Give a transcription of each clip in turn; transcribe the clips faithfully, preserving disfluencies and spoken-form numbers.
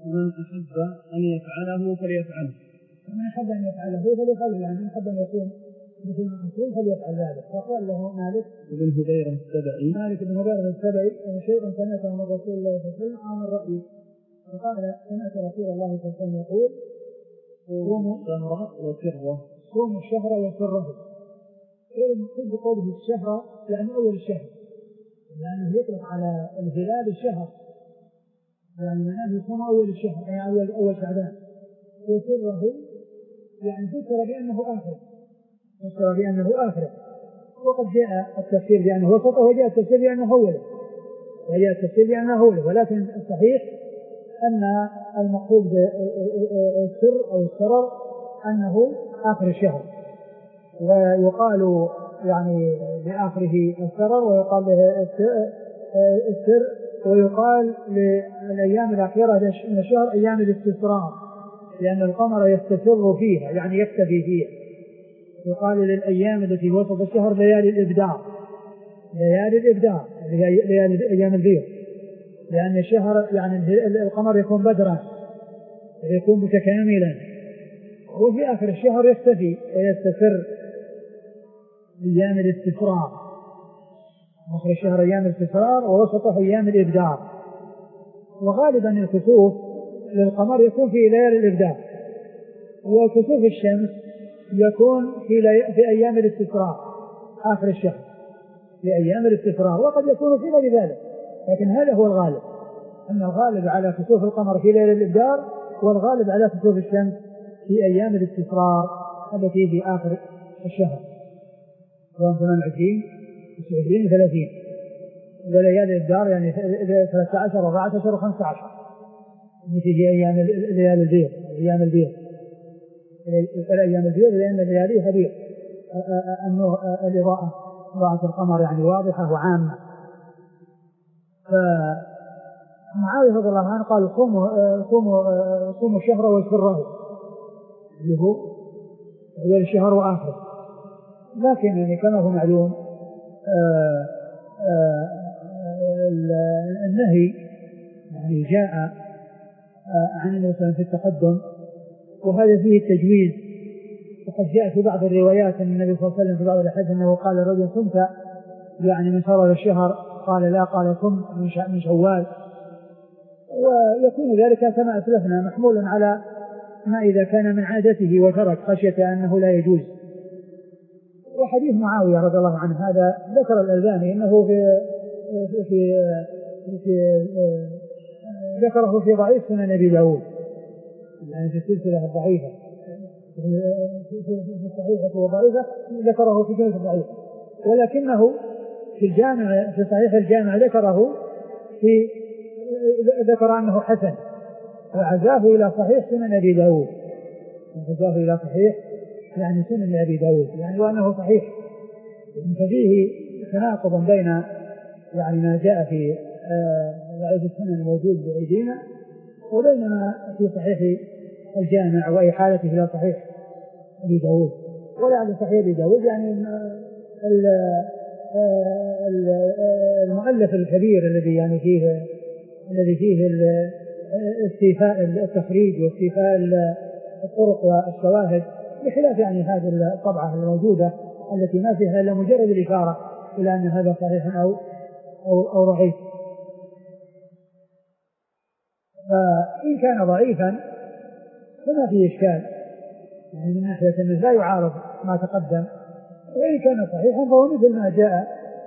ومن أحب أن يفعله فليفعله. من أحب أن يفعله فليفعله، يعني من أحب أن يكون مثل المنصور فليفعل ذلك. فقال له مالك بن هبيرة السبعي مالك بن هبيرة السبعي أن شيء سمعته من رسول الله صلى الله عليه وسلم عن الرأي، فقال سمعت رسول الله صلى الله عليه وسلم يقول صوموا الشهر وسره صوموا الشهر وسره. إيه المقصود بقوله الشهر؟ يعني أول الشهر، لأنه يطلق على الهلال الشهر، يعني معناه يصوم أول الشهر أي أول أول شعبان. وسره يعني فسر بأنه آخر، فسر بأنه آخر. وقد جاء التفسير بأنه وسطه، وجاء التفسير بأنه أوله، وجاء التفسير بأنه أوله، ولكن الصحيح أن المقصود بالسر أو السرر أنه آخر الشهر، ويقال يعني لآخره السرر، ويقال له السر، ويقال للأيام الأخيرة من الشهر أيام الاستسرار، لأن القمر يستسر فيها يعني يختفي فيها. يقال للأيام التي وسط الشهر ليالي الإبدار، ليالي الإبدار ليالي أيام البيض، لأن الشهر يعني القمر يكون بدرا يكون متكاملا، وفي آخر الشهر يختفي ويستسر أيام الاستسرار. آخر الشهر أيام الاستسرار ووسطه أيام الإبدار. وغالبا الكسوف للقمر يكون في ليالي الإبدار، وكسوف الشمس يكون في, لي... في أيام الاستسرار آخر الشهر، في أيام الاستسرار، وقد يكون في غير ذلك، لكن هذا هو الغالب، أن الغالب على كسوف القمر في ليالي الإبدار، والغالب على كسوف الشمس في أيام الاستسرار التي في آخر الشهر، سواء ثمانية وعشرين وعشرين وثلاثين، وليالي الإبدار يعني ثلاثة عشر وأربعة عشر وخمسة عشر مثل في أيام ليالي البيض، أيام البيض الأيام البيض لأن لياليها بيض، أنه الإضاءة إضاءة القمر يعني واضحة وعامة. فمعاوية رضي الله عنه قال صوموا صوموا صوموا الشهر وسره، اللي هو هو الشهر وآخره. لكن يعني كما هو معلوم آآ آآ النهي يعني جاء عن النبي في التقدم، وهذا فيه التجويز. وقد جاء في بعض الروايات أن النبي صلى الله عليه وسلم في بعض الأحاديث أنه قال الرجل صمت يعني من شرر الشهر، قال لا، قال صم من شوال. ويكون ذلك كما أسلفنا محمول على ما إذا كان من عادته وترك خشية أنه لا يجوز. وحديث معاوية رضي الله عنه هذا ذكر الألباني أنه في في, في, في ذكره في ضعيف سنن أبي داود، يعني في السلسلة الضعيفة في الصحيحة وضعيفة ذكره في جملة الضعيفة، ولكنه في الجامع في صحيح الجامع ذكره في ذكر أنه حسن، وعزاه إلى صحيح سنن أبي داود، عزاه إلى صحيح يعني سنن أبي داود يعني وأنه صحيح. ففيه تناقض بين يعني ما جاء في ضعيف السنن الموجود بأيدينا وبين ما في صحيح الجامع وإحالته إلى صحيح أبي داود. ولعل صحيح أبي داود يعني المؤلف الكبير الذي يعني فيه الذي فيه استيفاء التخريج واستيفاء الطرق والشواهد، بخلاف يعني هذه الطبعة الموجودة التي ما فيها إلا مجرد الإشارة إلى أن هذا صحيح أو أو, أو ضعيف. فإن كان ضعيفا فما فيه إشكال يعني من ناحية أنه لا يعارض ما تقدم، وإن كان صحيحا فهو مثل ما جاء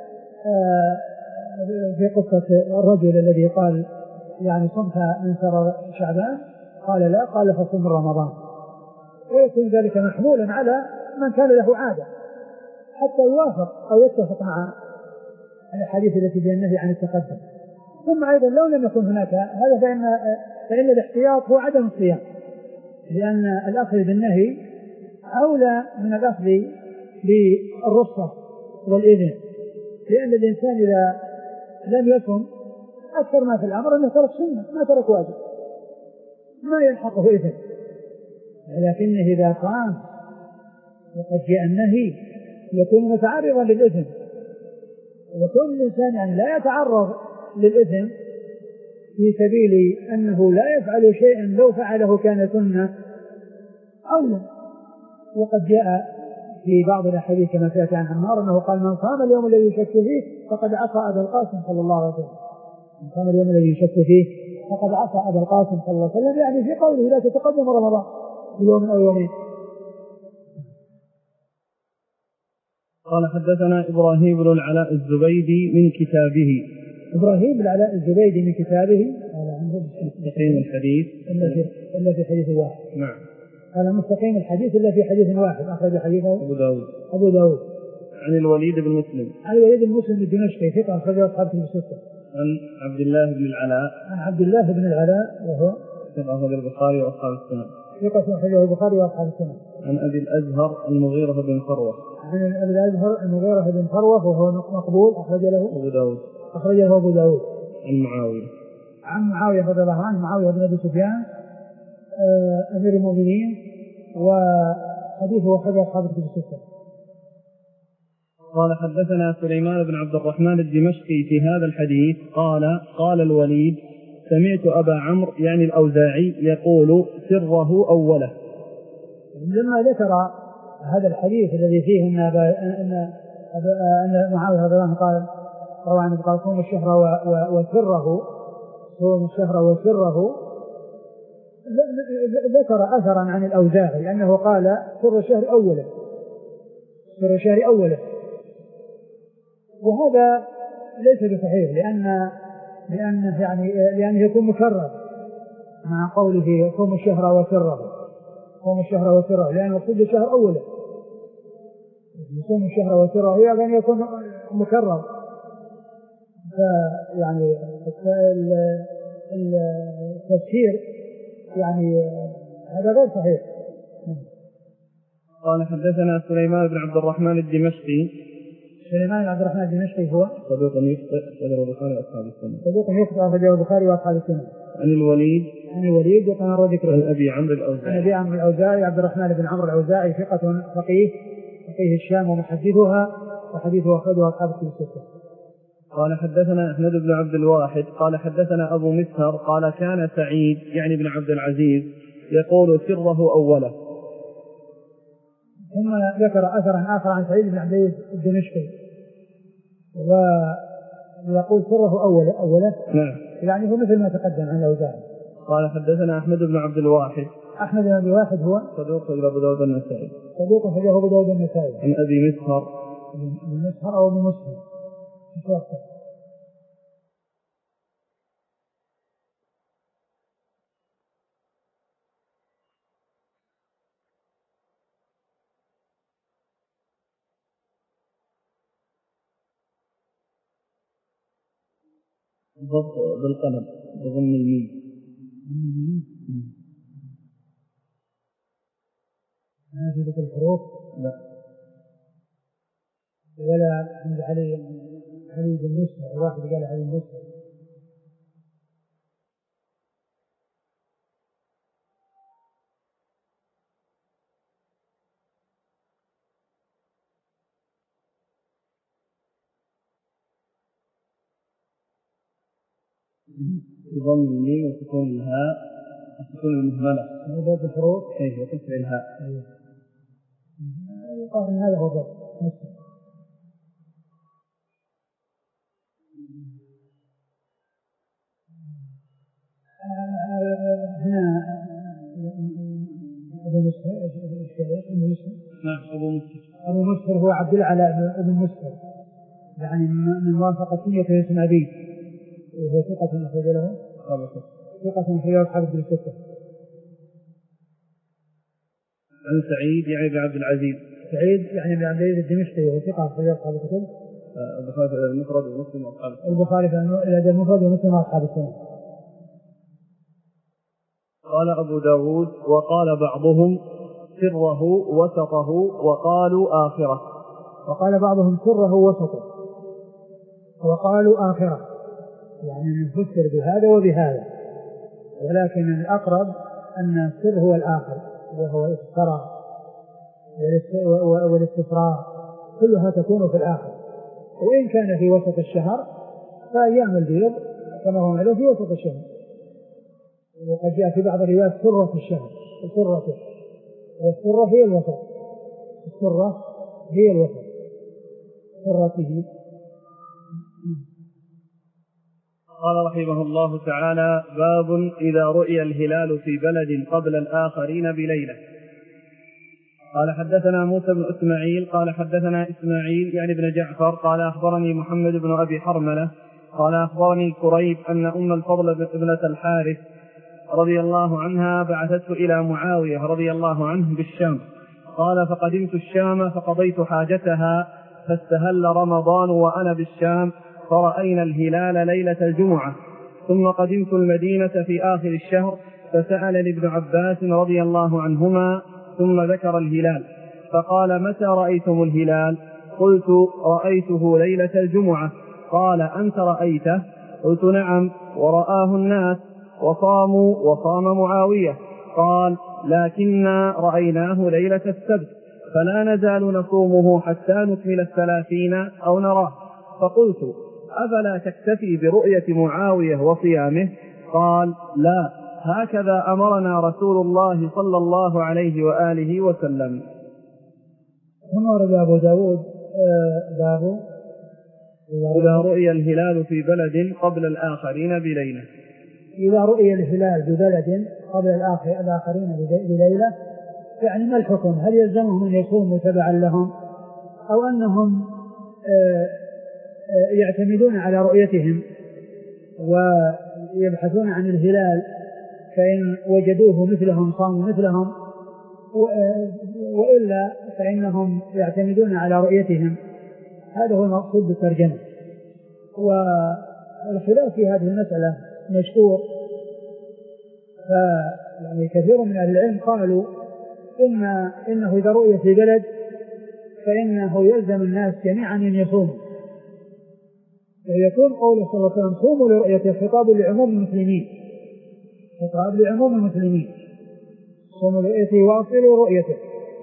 في قصة الرجل الذي قال يعني صمت من شهر شعبان، قال لا، قال فصم رمضان. ويكون ذلك محمولا على من كان له عادة حتى يوافق أو يتفق مع الحديث التي فيها النهي عن التقدم. ثم أيضا لو لم يكن هناك هذا فإن, فإن الاحتياط هو عدم الصيام، لأن الأخذ بالنهي أولى من الأخذ بالرخصة والإذن، لأن الإنسان إذا لم يكن أكثر ما في الأمر أنه ترك سنة ما ترك واجب ما يلحقه إذن. لكنه إذا صام وقد جاء النهي يكون متعرضا للإذن، وكون الإنسان يعني لا يتعرض للإثم في سبيل أنه لا يفعل شيئا لو فعله كان سنة أولى. وقد جاء في بعض الأحاديث كما سيأتي عن عمار أنه قال من صام اليوم الذي يشك فيه فقد عصى أبا القاسم صلى الله عليه وسلم. من صام اليوم الذي يشك فيه فقد عصى أبا القاسم صلى الله عليه وسلم، يعني في قوله لا تتقدم رمضان بيوم أو يومين. قال حدثنا إبراهيم بن العلاء الزبيدي من كتابه. إبراهيم بن العلاء الزبيدي من كتابه مستقيم الحديث إلا في إلا في حديث واحد. نعم. قال مستقيم الحديث إلا في حديث واحد أخرج حديثه أبو داود. أبو داود. عن الوليد بن مسلم. عن الوليد بن مسلم الدمشقي ثقة أخرجه أصحاب كتب الستة. عن عبد الله بن العلاء. عن عبد الله بن العلاء وهو ثقة أخرجه البخاري وأصحاب السنن. ثقة أخرجه البخاري وأصحاب السنن. عن أبي الأزهر المغيرة بن فروة. عن أبي الأزهر المغيرة بن فروة وهو مقبول أخرج له أبو داود. أخرجه أبو داود. عن معاوية. عن معاوية رضي الله عنه معاوية بن أبي سفيان أمير المؤمنين وحديثه أخرجه أصحاب الكتب الستة. قال حدثنا سليمان بن عبد الرحمن الدمشقي في هذا الحديث قال قال الوليد سمعت أبا عمرو يعني الأوزاعي يقول سره أوله. لما ذكر هذا الحديث الذي فيه أن أن أن معاوية رضي الله عنه قال روى عنه قال صوم الشهر وسره صوم الشهر وسره، ذكر أثرا عن الأوزاعي لأنه قال سر الشهر أوله سر الشهر أوله، وهذا ليس بصحيح لأن لأنه يعني لأنه يكون مكرر مع قوله صوم الشهر وسره صوم الشهر وسره لأن المقصود الشهر أوله صوم الشهر وسره يعني أن يكون مكرر. فيعني التفسير يعني هذا غير صحيح. قال حدثنا سليمان بن عبد الرحمن الدمشقي. سليمان بن عبد الرحمن الدمشقي هو صدوق يخطئ أخرجه البخاري وأصحاب السنن. صدوق يخطئ أخرجه البخاري وأصحاب السنن. عن الوليد عن الوليد وقال ذكره. عن أبي عمرو الأوزاعي. عن أبي عمرو الأوزاعي عبد الرحمن بن عمرو الأوزاعي ثقة فقيه فقيه الشام ومحدثها وحديثه أخرجه أصحاب الكتب الستة. قال حدثنا أحمد بن عبد الواحد قال حدثنا أبو مسهر قال كان سعيد يعني بن عبد العزيز يقول سره أوله. ثم ذكر أثرا آخر عن سعيد بن عبد العزيز الدمشقي ويقول سره أوله أوله نعم يعني هو مثل ما تقدم عن الأوزاعي. قال حدثنا أحمد بن عبد الواحد. أحمد بن عبد الواحد هو صدوق إلى أبو داود النسائي. صدوق إلى أبو داود النسائي. عن أبي مسهر. من مسهر أو من مسهر ضبط بالقلم بضم الميم. هذه ذكر الحروف لا ولا عند علي علي بن مسهر الواحد قال علي بن مسهر. بضم الميم وسكون الهاء وسكون المهملة. ضبط الحروف ايه وكسر الهاء. قال ان هذا هو الضبط. هنا ابو مسهر ابو مسهر نعم ابو مسهر ابو مسهر هو عبد العلاء بن مسهر يعني من وافق سنية اسم أبيه وهو ثقة أخرج له ثقة أخرج أصحاب الكتب الستة. عن سعيد يعني بن عبد العزيز. سعيد يعني بن عبد العزيز الدمشقي وهو ثقة أخرج أصحاب الكتب. البخاري في المفرد ومسلم وأصحاب السنن. البخاري في المفرد ومسلم وأصحاب السنن. قال أبو داود وقال بعضهم سره وسطه وقالوا آخره. وقال بعضهم سره وسطه وقالوا آخره يعني نفسر بهذا وبهذا، ولكن الأقرب أن السر هو الآخر وهو الإسراء والاستفراغ كلها تكون في الآخر، وإن كان في وسط الشهر فأيام البيض كما هو معلوم في وسط الشهر، وقد جاء في بعض الروايات سرة الشهر، سرته، والسرة هي الوسط، السرة هي الوسط، سرته. قال رحمه الله تعالى: باب إذا رؤي الهلال في بلد قبل الآخرين بليلة. قال حدثنا موسى بن إسماعيل قال حدثنا إسماعيل يعني بن جعفر قال أخبرني محمد بن أبي حرملة قال أخبرني كريب أن أم الفضل ابنة الحارث رضي الله عنها بعثته إلى معاوية رضي الله عنه بالشام. قال: فقدمت الشام فقضيت حاجتها، فاستهل رمضان وأنا بالشام، فرأينا الهلال ليلة الجمعة. ثم قدمت المدينة في آخر الشهر، فسألني ابن عباس رضي الله عنهما ثم ذكر الهلال، فقال: متى رأيتم الهلال؟ قلت: رأيته ليلة الجمعة. قال: أنت رأيته؟ قلت: نعم، ورآه الناس وصاموا وصام معاوية. قال: لكننا رأيناه ليلة السبت، فلا نزال نصومه حتى نكمل الثلاثين أو نراه. فقلت: أفلا تكتفي برؤية معاوية وصيامه؟ قال: لا، هكذا أمرنا رسول الله صلى الله عليه وآله وسلم. ثم ورد أبو داود باب إذا رؤي الهلال في بلد قبل الآخرين بليلة. إذا رؤي الهلال ببلد قبل الآخرين بليلة، يعني ما الحكم؟ هل يلزمهم أن يكونوا تبعا لهم، أو أنهم يعتمدون على رؤيتهم ويبحثون عن الهلال، فإن وجدوه مثلهم صاموا مثلهم، وإلا فإنهم يعتمدون على رؤيتهم؟ هذا هو المقصود بالترجمة. والخلاف في هذه المسألة مشهور، فيعني كثير من أهل العلم قالوا إن إنه إذا رؤي في بلد فإنه يلزم الناس جميعا أن يصوموا، ويكون قوله صلى الله عليه وسلم: صوموا لرؤيته، خطاب لعموم المسلمين، خطاب لعموم المسلمين، صوموا لرؤيته وأبصروا رؤيته.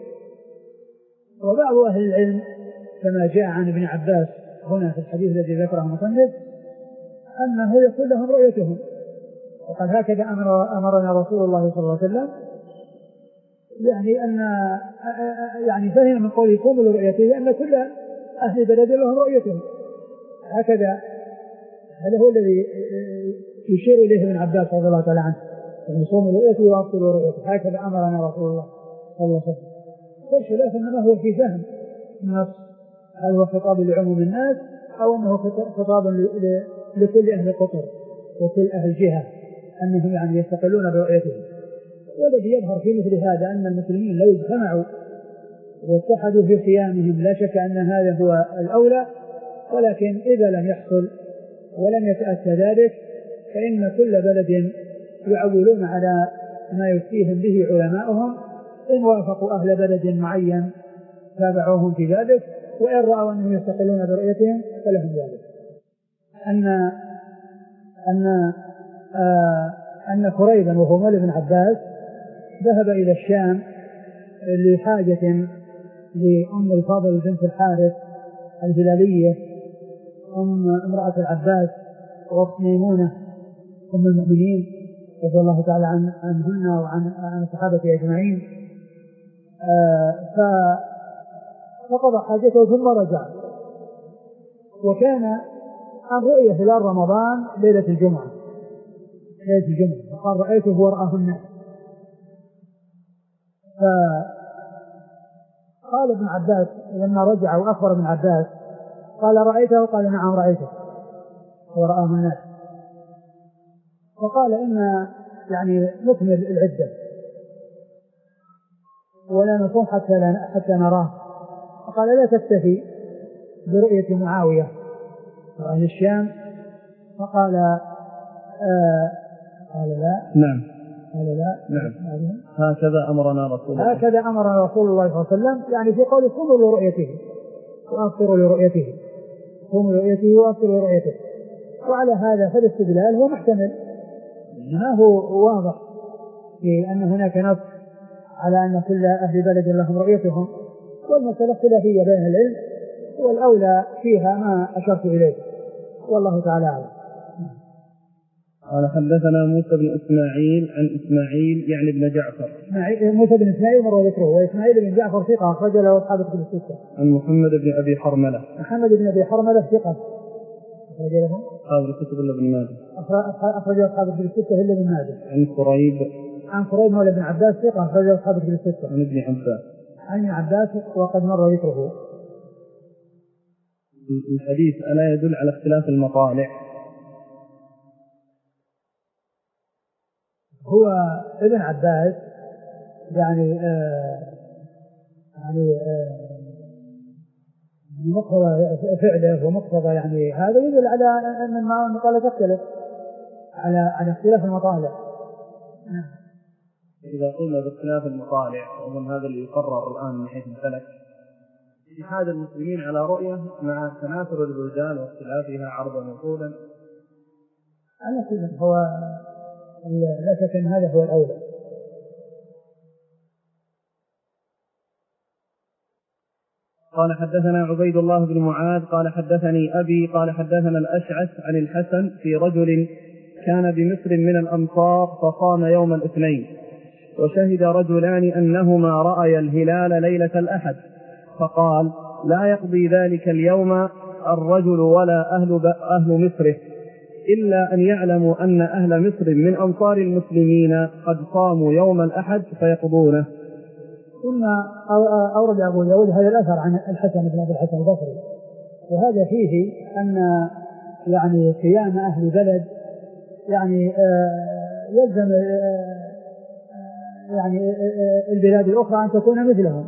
وبعض أهل العلم كما جاء عن ابن عباس هنا في الحديث الذي ذكره المصنف أنه يكون لهم رؤيتهم، وقال: هكذا أمر أمرنا رسول الله صلى الله عليه وسلم، يعني أن يعني فهم من قوله صوموا لرؤيته أن كل أهل بلد لهم رؤيتهم، هكذا. هذا هو الذي يشير إليه ابن عباس رضي الله تعالى عنه، أن يصوموا لرؤيته وأبصروا رؤيته، هكذا أمرنا رسول الله صلى الله عليه وسلم. والخلاف إنما هو في فهم النص، هل هو خطاب لعموم الناس أو أنه خطاب لكل أهل قطر وكل أهل جهة، أنهم يعني يستقلون برؤيتهم. والذي يظهر في مثل هذا أن المسلمين لو اجتمعوا واتحدوا في صيامهم لا شك أن هذا هو الأولى، ولكن إذا لم يحصل ولم يتأتى ذلك فإن كل بلد يعولون على ما يفتيهم به علماؤهم، إن وافقوا أهل بلد معين تابعوهم في ذلك، وإن رأوا أنهم يستقلون برؤيتهم فلهم ذلك. أن أن آه أن كريبا وهو مولى بن عباس ذهب إلى الشام لحاجة لأم الفضل بنت الحارث الهلالية، أم امرأة العباس وأخت ميمونة أم المؤمنين رضي الله تعالى عن عنهن وعن عن الصحابة أجمعين. آه فقضى حاجته ثم رجع، وكان عن رؤية هلال رمضان ليلة الجمعة، ليلة الجمعة، وقال: رأيته ورآه الناس. فقال ابن عباس لما رجع وأخبر ابن عباس قال: رأيته؟ قال: نعم رأيته ورآه الناس. فقال: إن يعني نكمل العدة ولا نصوم حتى, حتى نراه. فقال: لا تكتفي برؤية معاوية وأهل الشام. فقال: آه قال لا. نعم. قال لا. نعم. هكذا أمرنا رسول الله. هكذا أمرنا رسول الله صلى الله عليه وسلم، يعني في قول: صوموا لرؤيته وأبصروا لرؤيته، صوموا لرؤيته وأبصروا لرؤيته. وعلى هذا فالاستدلال هو محتمل، ما هو واضح في أن هناك نص على أن كل أهل بلد لهم رؤيتهم، والمسألة خلافية بين العلم، والأولى فيها ما أشرت إليه، والله تعالى أعلم. قال حدثنا موسى بن إسماعيل عن إسماعيل يعني بن جعفر. موسى بن إسماعيل مر ذكره، وإسماعيل بن جعفر ثقة أخرج له أصحاب الكتب الستة. عن محمد بن أبي حرملة. محمد بن أبي حرملة ثقة أخرج له أصحاب الكتب إلا ابن ماجه. أخرج أصحاب الكتب الستة إلا ابن ماجه. عن قريب. عن قريب مولى بن عباس ثقة أخرج أصحاب الكتب الستة. عن ابن عباس. عن عباس وقد مر ذكره. الحديث ألا يدل على اختلاف المطالع؟ هو ابن عباس يعني آه يعني آه مقتضى فعله ومقتضى يعني هذا يدل على أن المطالع تختلف على على اختلاف المطالع. إذا قلنا باختلاف المطالع ومن هذا اللي يقرر الآن من حيث الفلك اتحاد المسلمين على رؤية مع تناثر البلدان واختلافها عرضا وطولا. على كل هو لا شك أن هذا هو الأولى. قال حدثنا عبيد الله بن معاذ قال حدثني أبي قال حدثنا الأشعث عن الحسن في رجل كان بمصر من الأمصار فصام يوم الاثنين وشهد رجلان أنهما رأيا الهلال ليلة الأحد فقال لا يقضي ذلك اليوم الرجل ولا أهل, أهل مصره إلا أن يعلموا أن أهل مصر من أمصار المسلمين قد صاموا يوم الأحد فيقضونه. ثم أورد أبو داود هذا الأثر عن الحسن بن أبي الحسن البصري، وهذا فيه أن يعني قيام أهل بلد يعني يلزم يعني البلاد الأخرى أن تكون مثلهم،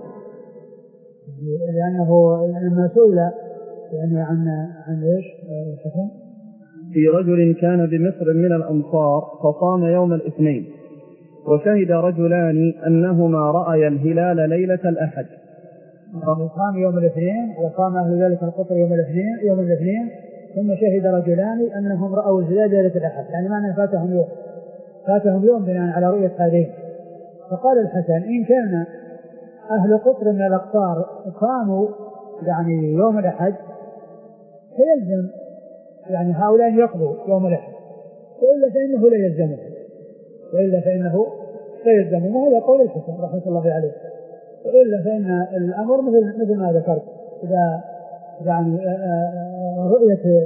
لأنه لما سئل يعني عن عن إيش الحسن في رجل كان بمصر من الأمصار فصام يوم الاثنين وشهد رجلان أنهما رأيا الهلال ليلة الأحد. صام يوم الاثنين وصام أهل ذلك القطر يوم الاثنين يوم الاثنين ثم شهد رجلان أنهم رأوا الهلال ليلة الأحد، يعني معنى فاتهم يوم فاتهم يوم بناء على رؤية هذين. فقال الحسن إن كان أهل قطر من الأقطار صاموا يعني يوم الأحد فيلزم يعني هؤلاء يقضوا يوم الأحد، وإلا فإنه لا يلزمه وإلا فإنه لا يلزمه. وهذا قول الحسن رحمة الله عليه. وإلا فإن الأمر مثل مثل ما ذكرت، إذا يعني رؤية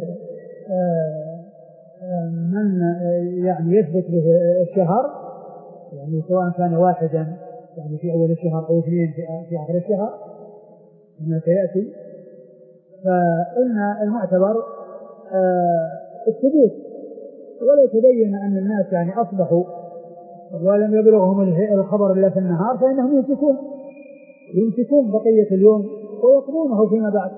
من يعني يثبت به الشهر يعني سواء كان واحدا يعني في أول الشهر أو اثنين في آخر الشهر كما سيأتي، فإن المعتبر الثبوت، ولا يتبين أن الناس يعني أصبحوا ولم يبلغهم الخبر إلا في النهار فإنهم يمسكون يمسكون بقية اليوم ويقضونه فيما بعد.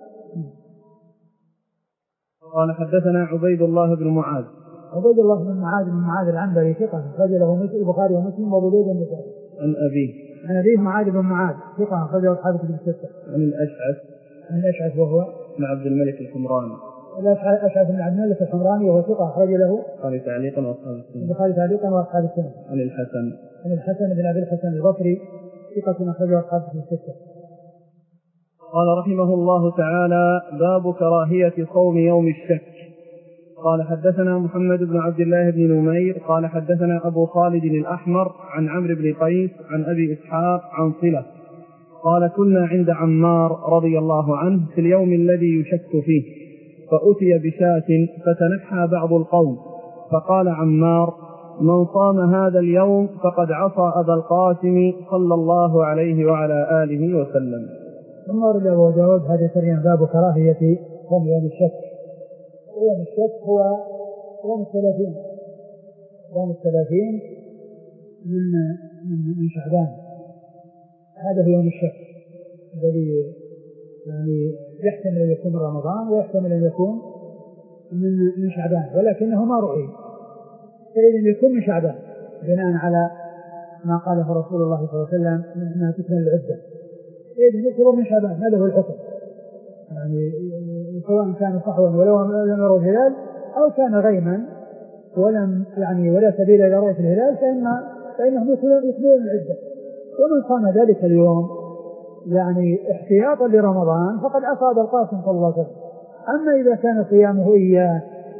قال حدثنا عبيد الله بن معاذ. عبيد الله بن معاذ بن معاذ العنبري ثقة أخرجه البخاري ومسلم وأبو داود والنسائي. عن أبيه. عن أبيه معاذ بن معاذ ثقة أخرجه أصحاب الكتب الستة. عن الأشعث. عن الأشعث وهو بن عبد الملك الحمراني. الأشعث بن عبد الملك الحمراني وهو ثقة أخرج له البخاري تعليقا وأصحاب السنة. البخاري تعليقا وأصحاب السنة. عن الحسن. عن الحسن بن أبي الحسن البصري ثقة أخرجه أصحاب الكتب الستة. قال رحمه الله تعالى باب كراهية صوم يوم الشك. قال حدثنا محمد بن عبد الله بن نمير قال حدثنا أبو خالد الأحمر عن عمرو بن قيس عن أبي إسحاق عن صلة قال كنا عند عمار رضي الله عنه في اليوم الذي يشك فيه فأتي بشاة فتنحى بعض القوم فقال عمار من صام هذا اليوم فقد عصى أبا القاسم صلى الله عليه وعلى آله وسلم. ثم ورد أبو داود هذا ترجم باب كراهية صوم يوم الشك. يوم الشك هو يوم الثلاثين يوم الثلاثين من من شعبان، هذا هو يوم الشك الذي يعني يحتمل أن يكون رمضان ويحتمل أن يكون من من شعبان، ولكنه ما رؤي، فإذا يكون من شعبان بناء على ما قاله رسول الله صلى الله عليه وسلم أنها تكمل العدة، إذا يكون من شعبان. هذا هو الحكم، يعني سواء كان صحوا ولو لم يروا الهلال أو كان غيما ولم يعني ولا سبيل إلى رؤية الهلال فإن فإنهم يكملون العدة. ومن صام ذلك اليوم يعني احتياطا لرمضان فقد عصى أبا القاسم صلى الله عليه وسلم. أما إذا كان صيامه إياه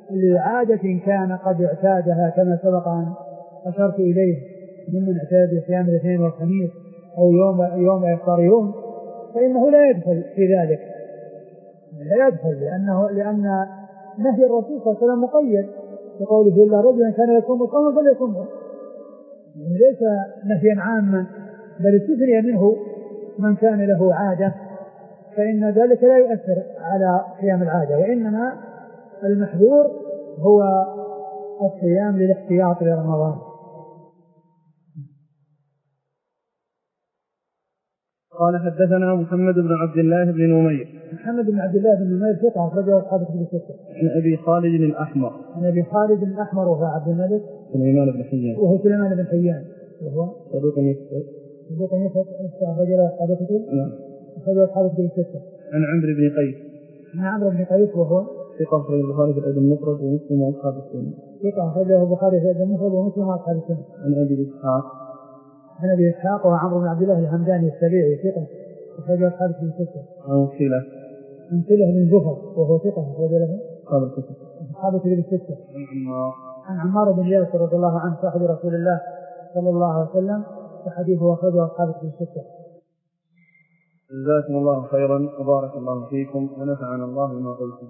لعادة كان قد اعتادها كما سبق أن أشرت إليه ممن اعتاد صيام الاثنين والخميس أو يوم يوم إفطار يوم، فإنه لا يدخل في ذلك، لا يدخل لأنه لأن نهي الرسول صلى الله عليه وسلم مقيد بقوله إلا رجلا كان يصوم صوما فليصومه، يعني ليس نهيا عاما بل استثني منه من كان له عادة، فإن ذلك لا يؤثر على صيام العادة، وإنما المحذور هو الصيام للاحتياط لرمضان. قال حدثنا محمد بن عبد الله بن نمير. محمد بن عبد الله بن نمير ثقة أخرجه أصحاب الكتب الستة. عن أبي خالد الأحمر. عن أبي خالد الأحمر وهو عبد الملك سليمان بن حيان. وهو سليمان بن حيان وهو صدوق يخطئ. صدوق يخطئ أخرجه أصحاب الكتب. نعم. أخرجه أصحاب الكتب الستة. عن عمرو بن قيس. عن عمرو بن قيس وهو ثقة أخرجه البخاري في الأدب المفرد ومسلم وأصحاب السنة. ثقة أخرجه البخاري في الأدب المفرد ومسلم وأصحاب السنة. عن أبي إسحاق. عن أبي إسحاق وعمرو بن عبد الله الحمداني السبيعي ثقة أخرجه أصحاب الكتب الستة. عن صلة. عن صلة بن زفر وهو ثقة أخرج له أصحاب الكتب. أصحاب الكتب الستة. عن عمار. عن عمار بن ياسر رضي الله عنه صاحب رسول الله صلى الله عليه وسلم وحديثه أخرجه أصحاب الكتب الستة. جزاكم الله خيرا وبارك الله فيكم ونفعنا الله بما قلتم.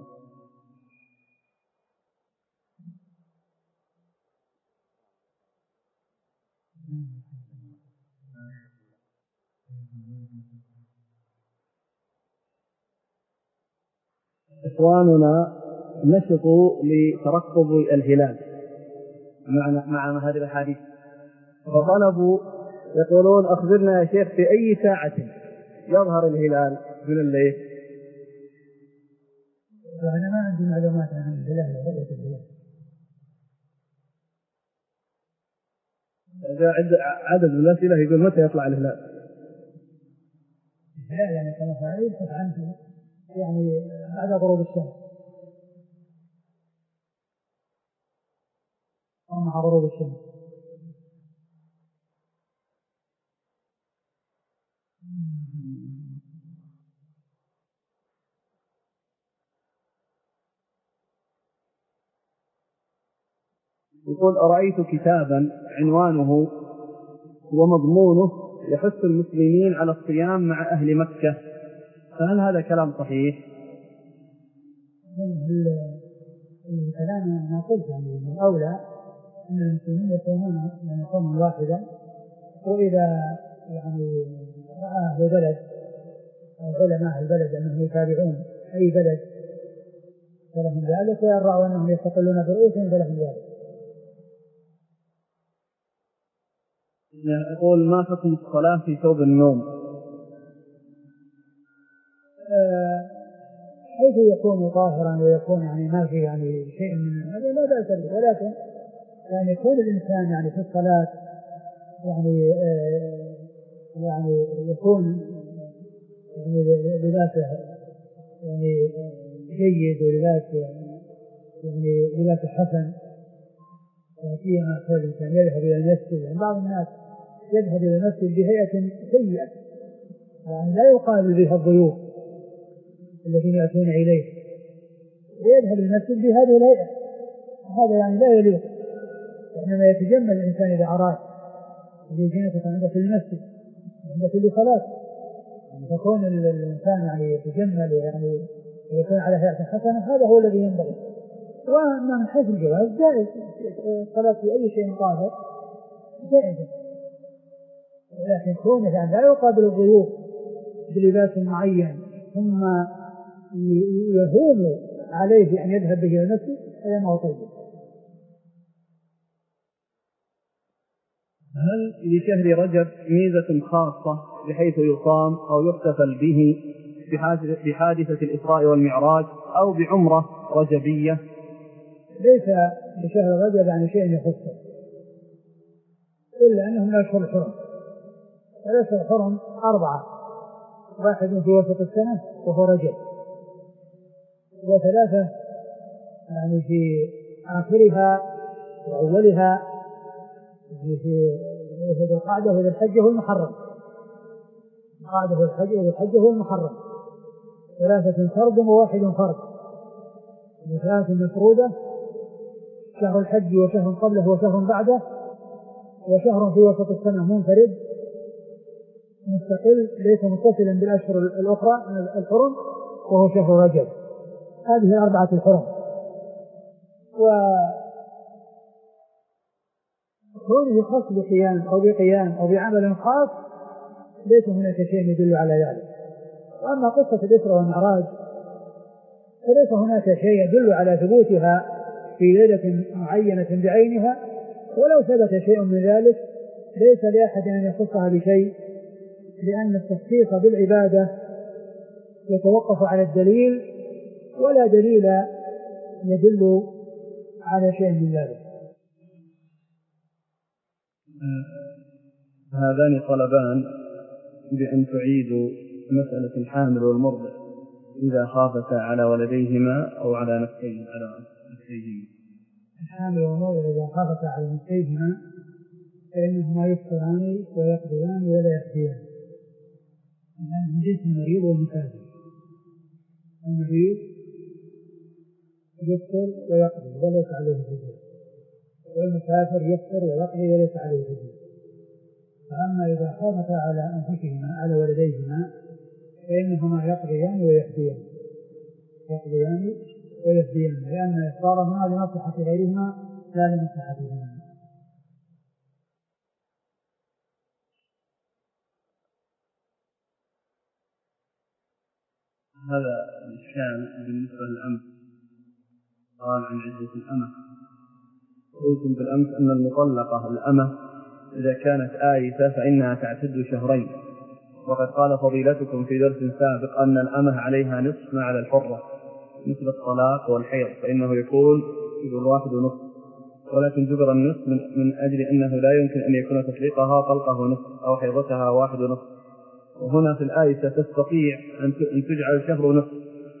إخواننا نشطوا لترقب الهلال مع مع هذه الأحاديث، فطلبوا يقولون أخبرنا يا شيخ في أي ساعة يظهر الهلال من الليل. وأنا ما عندي معلومات عن الهلال وغير الهلال. عدد من الأسئلة يقول متى يطلع الهلال؟ الهلال يعني كما قال يبحث عنه يعني بعد غروب الشمس أو مع غروب الشمس. يقول أرأيت كتابا عنوانه ومضمونه يحث المسلمين على الصيام مع أهل مكة، فهل هذا كلام صحيح؟ الكلام أنا قلت يعني من الأولى أن المسلمين يصومون يعني صوما واحدا، وإذا يعني رأى أهل بلد أو علماء البلد أنهم يتابعون أي بلد فلهم ذلك، وإن رأوا أنهم يستقلون برؤيتهم فلهم ذلك. يقول ما حكم الصلاة في ثوب النوم؟ أه حيث يكون طاهرا ويكون يعني ما في يعني شيء من هذا لا بأس به، ولكن يعني كون الإنسان يعني في الصلاة يعني أه يعني يكون يعني لباسه يعني جيد ولباس يعني لباس حسن، فيما كان الإنسان يذهب إلى المسجد. يعني بعض الناس يذهب إلى المسجد بهيئة سيئة يعني لا يقال بها الضيوف الذين يأتون إليه، ويذهب المسجد بهذه الهيئة، هذا يعني لا يليق. إنما يتجمل الإنسان إذا أراد زينته عند كل مسجد عند كل صلاة، فكون الإنسان يعني يتجمل ويعني ويكون على هيئة حسنة هذا هو الذي ينبغي. وأما من حيث الجواز جائز الصلاة في أي شيء طاهر جائزة، ولكن كونه يعني لا يقابل الضيوف بلباس معين ثم يهون عليه أن يذهب به إلى المسجد هذا ما هو طيب. هل لشهر رجب ميزة خاصة بحيث يصام أو يحتفل به بحادثة الإسراء والمعراج أو بعمرة رجبية؟ ليس لشهر رجب يعني شيء يخصه، إلا أنه من أشهر الحرم، والأشهر الحرم أربعة، واحد في وسط السنة وهو رجب، وثلاثة يعني في آخرها وأولها في ذي القعدة وذي الحجة والمحرم، القعدة والحجة وذي الحجة والمحرم، ثلاثة فرد وواحد فرد، ثلاثة مفرودة شهر الحج وشهر قبله وشهر بعده، وشهر في وسط السنة منفرد مستقل ليس متصلا بالأشهر الأخرى الحرم، وهو شهر رجب. هذه أربعة الحرم. وكونه خاص بقيام أو بقيام أو بعمل خاص ليس هناك شيء يدل على ذلك. وأما قصة الإسراء والمعراج فليس هناك شيء يدل على ثبوتها في ليلة معينة بعينها، ولو ثبت شيء من ذلك ليس لأحد أن يخصها بشيء، لأن التخصيص بالعبادة يتوقف على الدليل، ولا دليل يدل على شيء من ذلك. هذان طلبان بأن تعيدوا مسألة الحامل والمرضع إذا خافتا على ولديهما أو على نفسيهما. الحامل والمرضع إذا خافتا على نفسيهما فإنهما يفطران ويقضيان ولا يحديان، لأن من جنس المريض والمسافر. المريض يفطر ويقضي وليس عليه فدية، والمسافر يفطر ويقضي وليس عليه فدية. فأما إذا خافتا على أنفسهما على ولديهما فإنهما يقضيان ويحديان يقضيان ويحديان لأن إفطارهما لمصلحة غيرهما لا لمصلحتهما. هذا الإشكال بالنسبة للأمس. قال عن عدة الأمة، قلتم بالأمس أن المطلقة الأمة إذا كانت آيسة فإنها تعتد شهرين، وقد قال فضيلتكم في درس سابق أن الأمة عليها نصف ما على الحرة مثل الطلاق والحيض، فإنه يكون جبر واحد ونصف، ولكن جبر النصف من, من أجل أنه لا يمكن أن يكون تطليقها طلقه ونصف أو حيضتها واحد ونصف. وهنا في الآية تستطيع أن تجعل شهر ونصف.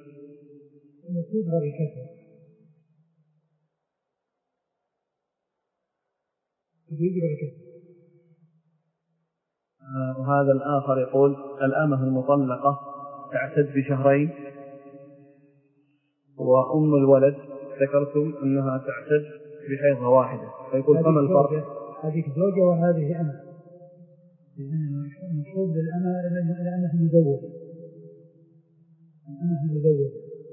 وهذا الآخر يقول الأمة المطلقة تعتد بشهرين، وأم الولد ذكرتم أنها تعتد بحيضة واحدة، فيقول فما الفرق؟ هذه زوجة وهذه أمة. المقصود بالأمة لأنها مزوجة، الأمة مزوجة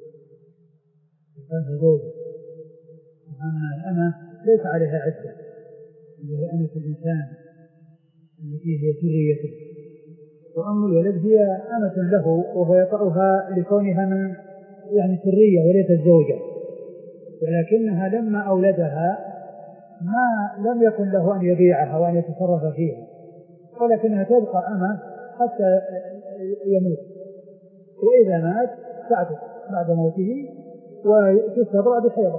فهي زوجة. أما الأمة ليس عليها عدة، هي أمة الإنسان التي هي سريته، وأم الولد هي أمة له وهو يطأها لكونها من يعني سرية وليست زوجة، ولكنها لما أولدها ما لم يكن له أن يبيعها وأن يتصرف فيها، ولكنها تبقى أمة حتى يموت، وإذا مات تعتق بعد موته وتستبرأ بحيضة.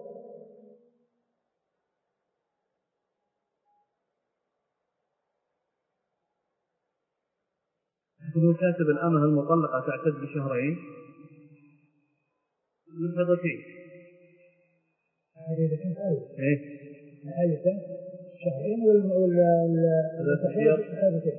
يقول كاتب الأمة المطلقة تعتد بشهرين من حيضتين. هذه كانت آية. إيه؟ آية شهرين والحيض حيضتين.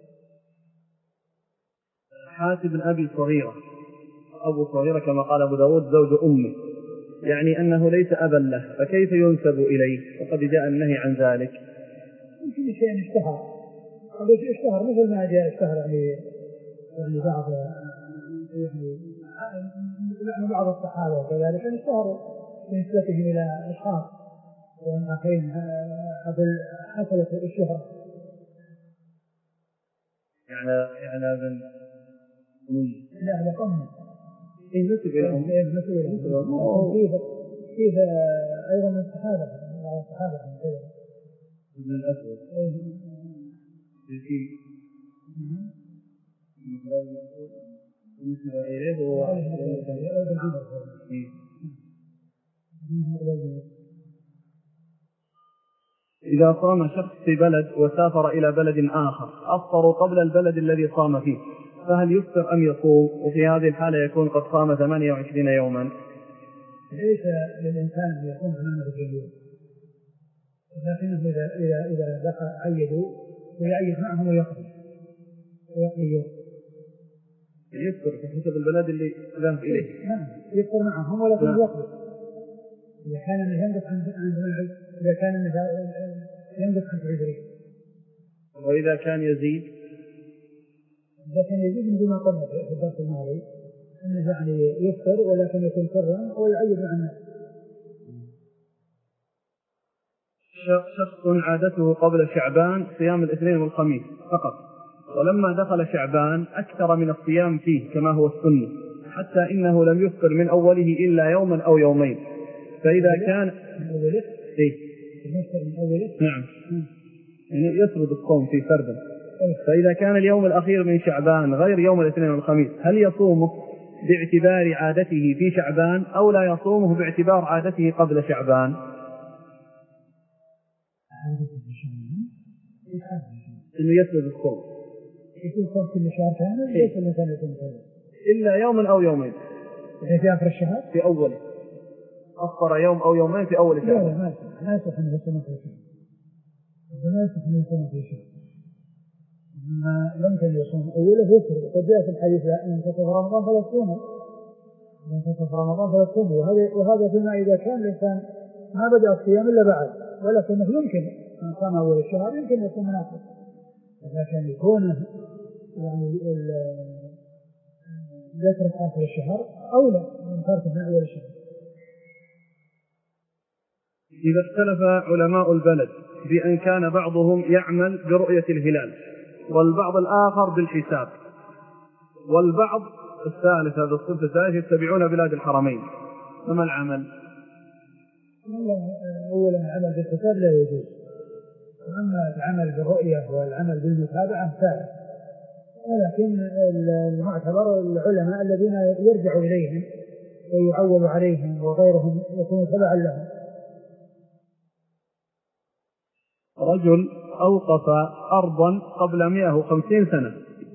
حاتب بن أبي صغيرة، أبو صغيرة كما قال أبو داود زوج أمه، يعني أنه ليس أبا له، فكيف ينسب إليه وقد جاء النهي عن ذلك؟ يمكن شيء اشتهر، هذا شيء اشتهر مثل ما جاء اشتهر يعني يعني بعض يعني يعني بعض الصحابة وكذلك يعني اشتهروا بنسبتهم إلى أشخاص وإن آخرين حصلت الشهرة. يعني يعني ابن لا لقمه إيه نسب إلى أم كيف كيف أيضا من الصحابة بعض الصحابة من كذا ابن الأسود في نسب إليه هو إذا صام شخص في بلد وسافر إلى بلد آخر أفطر قبل البلد الذي صام فيه، فهل يفطر أم يصوم؟ وفي هذه الحالة يكون قد صام ثمانية وعشرين يوما. ليس للإنسان أن يصوم ثمانية يوم، لكنه إذا إذا إذا دخل عيدوا ويعيد معهم ويقضي ويقضي يوم. يفطر بحسب البلد اللي ذهب إليه. نعم يفطر معهم ولكن يقضي إذا كان أنه ينقص عن إذا كان أنه ينقص عن عشرين. وإذا كان يزيد إذا كان يزيد مثل ما قلنا في الدرس الماضي أنه يعني يفطر ولكن يكون سرا أو يعيد مع الناس. شخص عادته قبل شعبان صيام الاثنين والخميس فقط، ولما دخل شعبان أكثر من الصيام فيه كما هو السنة، حتى إنه لم يفطر من أوله إلا يوما أو يومين. فإذا كان من أوله إيه؟ من أوله نعم، يعني يسرد الصوم في فردا. فإذا كان اليوم الأخير من شعبان غير يوم الاثنين والخميس، هل يصومه باعتبار عادته في شعبان أو لا يصومه باعتبار عادته قبل شعبان؟ إنه يسرد الصوم يكون صوم كل شهر كامل ليس الإنسان يكون كامل إلا يوما أو يومين في آخر الشهر في أول أفطر يوم أو يومين في أول شهر. لا لا ما يصح أن يصوم في شهر، ما يصح أن يصوم في شهر، ما يمكن يصوم أوله يفطر. وقد جاء في الحديث أن تصف رمضان فلا تصومه، أن تصف رمضان فلا تصومه، وهذا وهذا فيما إذا كان الإنسان ما بدأ الصيام إلا بعد، ولكنه يمكن أن صام أول الشهر يمكن يكون مناسب، لكن يكون يعني يترك آخر الشهر أولى من تركه من أول الشهر. إذا اختلف علماء البلد بأن كان بعضهم يعمل برؤية الهلال والبعض الآخر بالحساب والبعض الثالث هذا الصنف الثالث يتبعون بلاد الحرمين، فما العمل؟ أولا العمل بالحساب لا يجوز، وأما العمل بالرؤية والعمل بالمتابعة فعلا، ولكن المعتبر العلماء الذين يرجع إليهم ويعول عليهم وغيرهم يكون تبعا لهم. رجل أوقف أرضا قبل مئة وخمسين سنة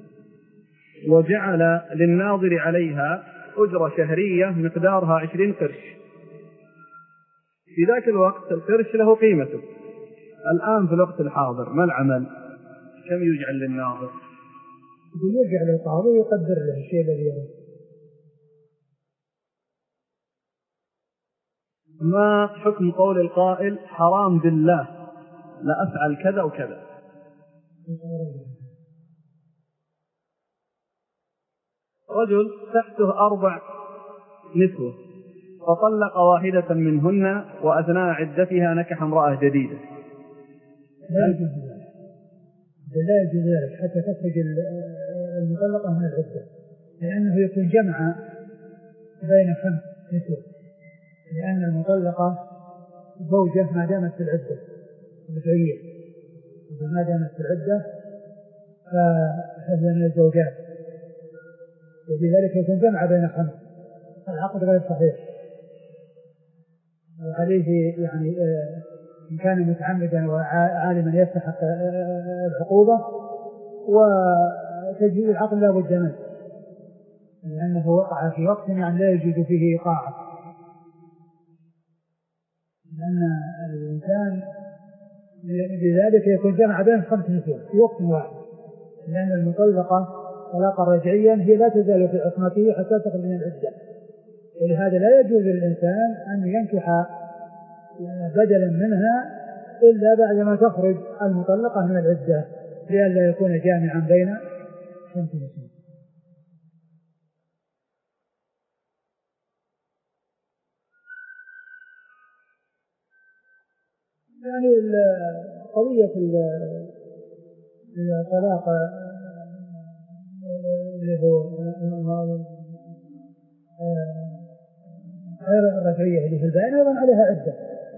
وجعل للناظر عليها أجرة شهرية مقدارها عشرين قرش. في ذاك الوقت القرش له قيمته، الآن في الوقت الحاضر ما العمل؟ كم يجعل للناظر؟ يرجع للقاضي ويقدر له الشيء الذي يرى. ما حكم قول القائل حرام بالله لا أفعل كذا وكذا؟ رجل تحته أربع نسوة فطلق واحدة منهن وأثناء عدتها نكح امرأة جديدة. لا يجوز ذلك، لا يجوز ذلك حتى تخرج المطلقة من العدة، لأنه يكون جمع بين خمس نسوة، لأن المطلقة زوجة ما دامت في العدة بشرية، ما دامت في العدة فهذا من الزوجات، وبذلك يكون جمع بين خمس، العقد غير صحيح. وعليه يعني إن كان متعمدا وعالما يستحق العقوبة، وتجديد العقد لا بد منه، لأنه وقع في وقت يعني لا يوجد فيه طاعة، لأن الإنسان بذلك يكون جمع بين خمس نسوة في وقت واحد، لأن المطلقة طلاقا رجعيا هي لا تزال في عصمته حتى تخرج من العدة، ولهذا لا يجوز للإنسان أن ينكح بدلا منها إلا بعدما تخرج المطلقة من العدة، لئلا يكون جامعا بين خمس نسوة. يعني قضية الطلاق اللي هو غير الرجعية اللي في البيان أيضا عليها عدة،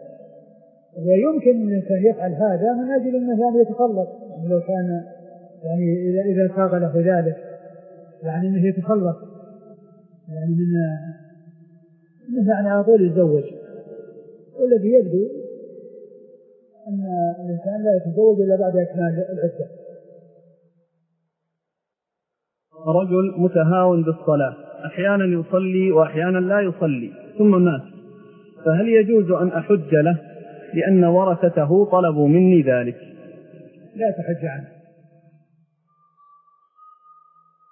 ويمكن أن يفعل هذا من أجل أنه يعني يتخلص، يعني لو كان يعني إذا إذا ساغ له ذلك يعني أنه يتخلص يعني من أنه يعني على طول يتزوج، والذي يبدو أن الإنسان لا يتزوج إلا بعد إكمال العدة. رجل متهاون بالصلاة أحيانا يصلي وأحيانا لا يصلي ثم مات، فهل يجوز أن أحج له لأن ورثته طلبوا مني ذلك؟ لا تحج عنه.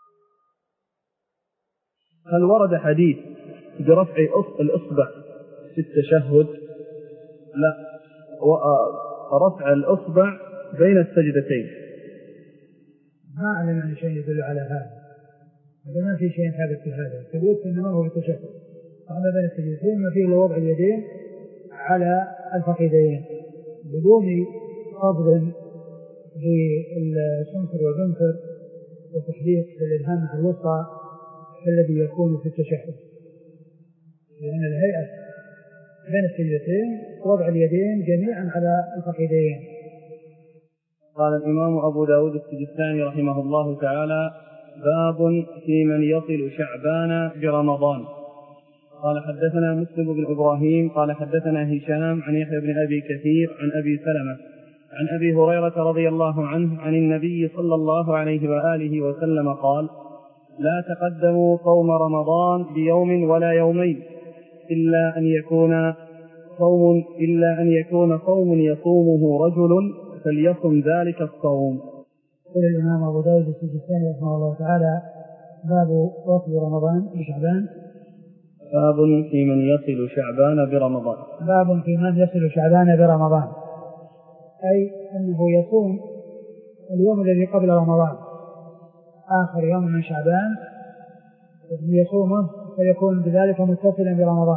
هل ورد حديث برفع الإصبع في التشهد لا رفع الأصبع بين السجدتين. ما أعلم عن شيء يدل على هذا، هذا ما في شيء ثابت في هذا. السجود إنما هو التشهد رفع بين السجدتين، ما فيه إلا وضع اليدين على الفخذين بدون خفض بالشنكر والبنكر وتحليق للإبهام في الوسطى الذي يكون في التشهد، لأن الهيئة بين السجدتين وضع اليدين جميعا على الفخذين. قال الإمام أبو داود السجستاني رحمه الله تعالى: باب في من يصل شعبان برمضان. قال حدثنا مسلم بن إبراهيم قال حدثنا هشام عن يحيى بن أبي كثير عن أبي سلمة عن أبي هريرة رضي الله عنه عن النبي صلى الله عليه وآله وسلم قال: لا تقدموا صوم رمضان بيوم ولا يومين إلا أن يكون صوم إلا أن يكون صوم يصومه رجل فليصم ذلك الصوم. قال الإمام أبو داود السجستاني رحمه الله تعالى: باب وصل رمضان بشعبان. باب في من يصل شعبان برمضان. باب في من يصل شعبان برمضان، أي أنه يصوم اليوم الذي قبل رمضان آخر يوم من شعبان يصومه فيكون بذلك متصلا برمضان.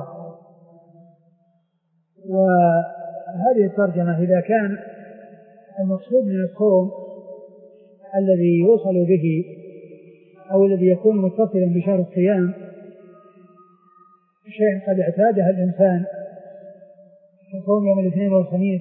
وهذه الترجمة إذا كان المقصود من الصوم الذي يوصل به أو الذي يكون متصلا بشهر الصيام شيء قد اعتاده الإنسان كصوم يوم الاثنين والخميس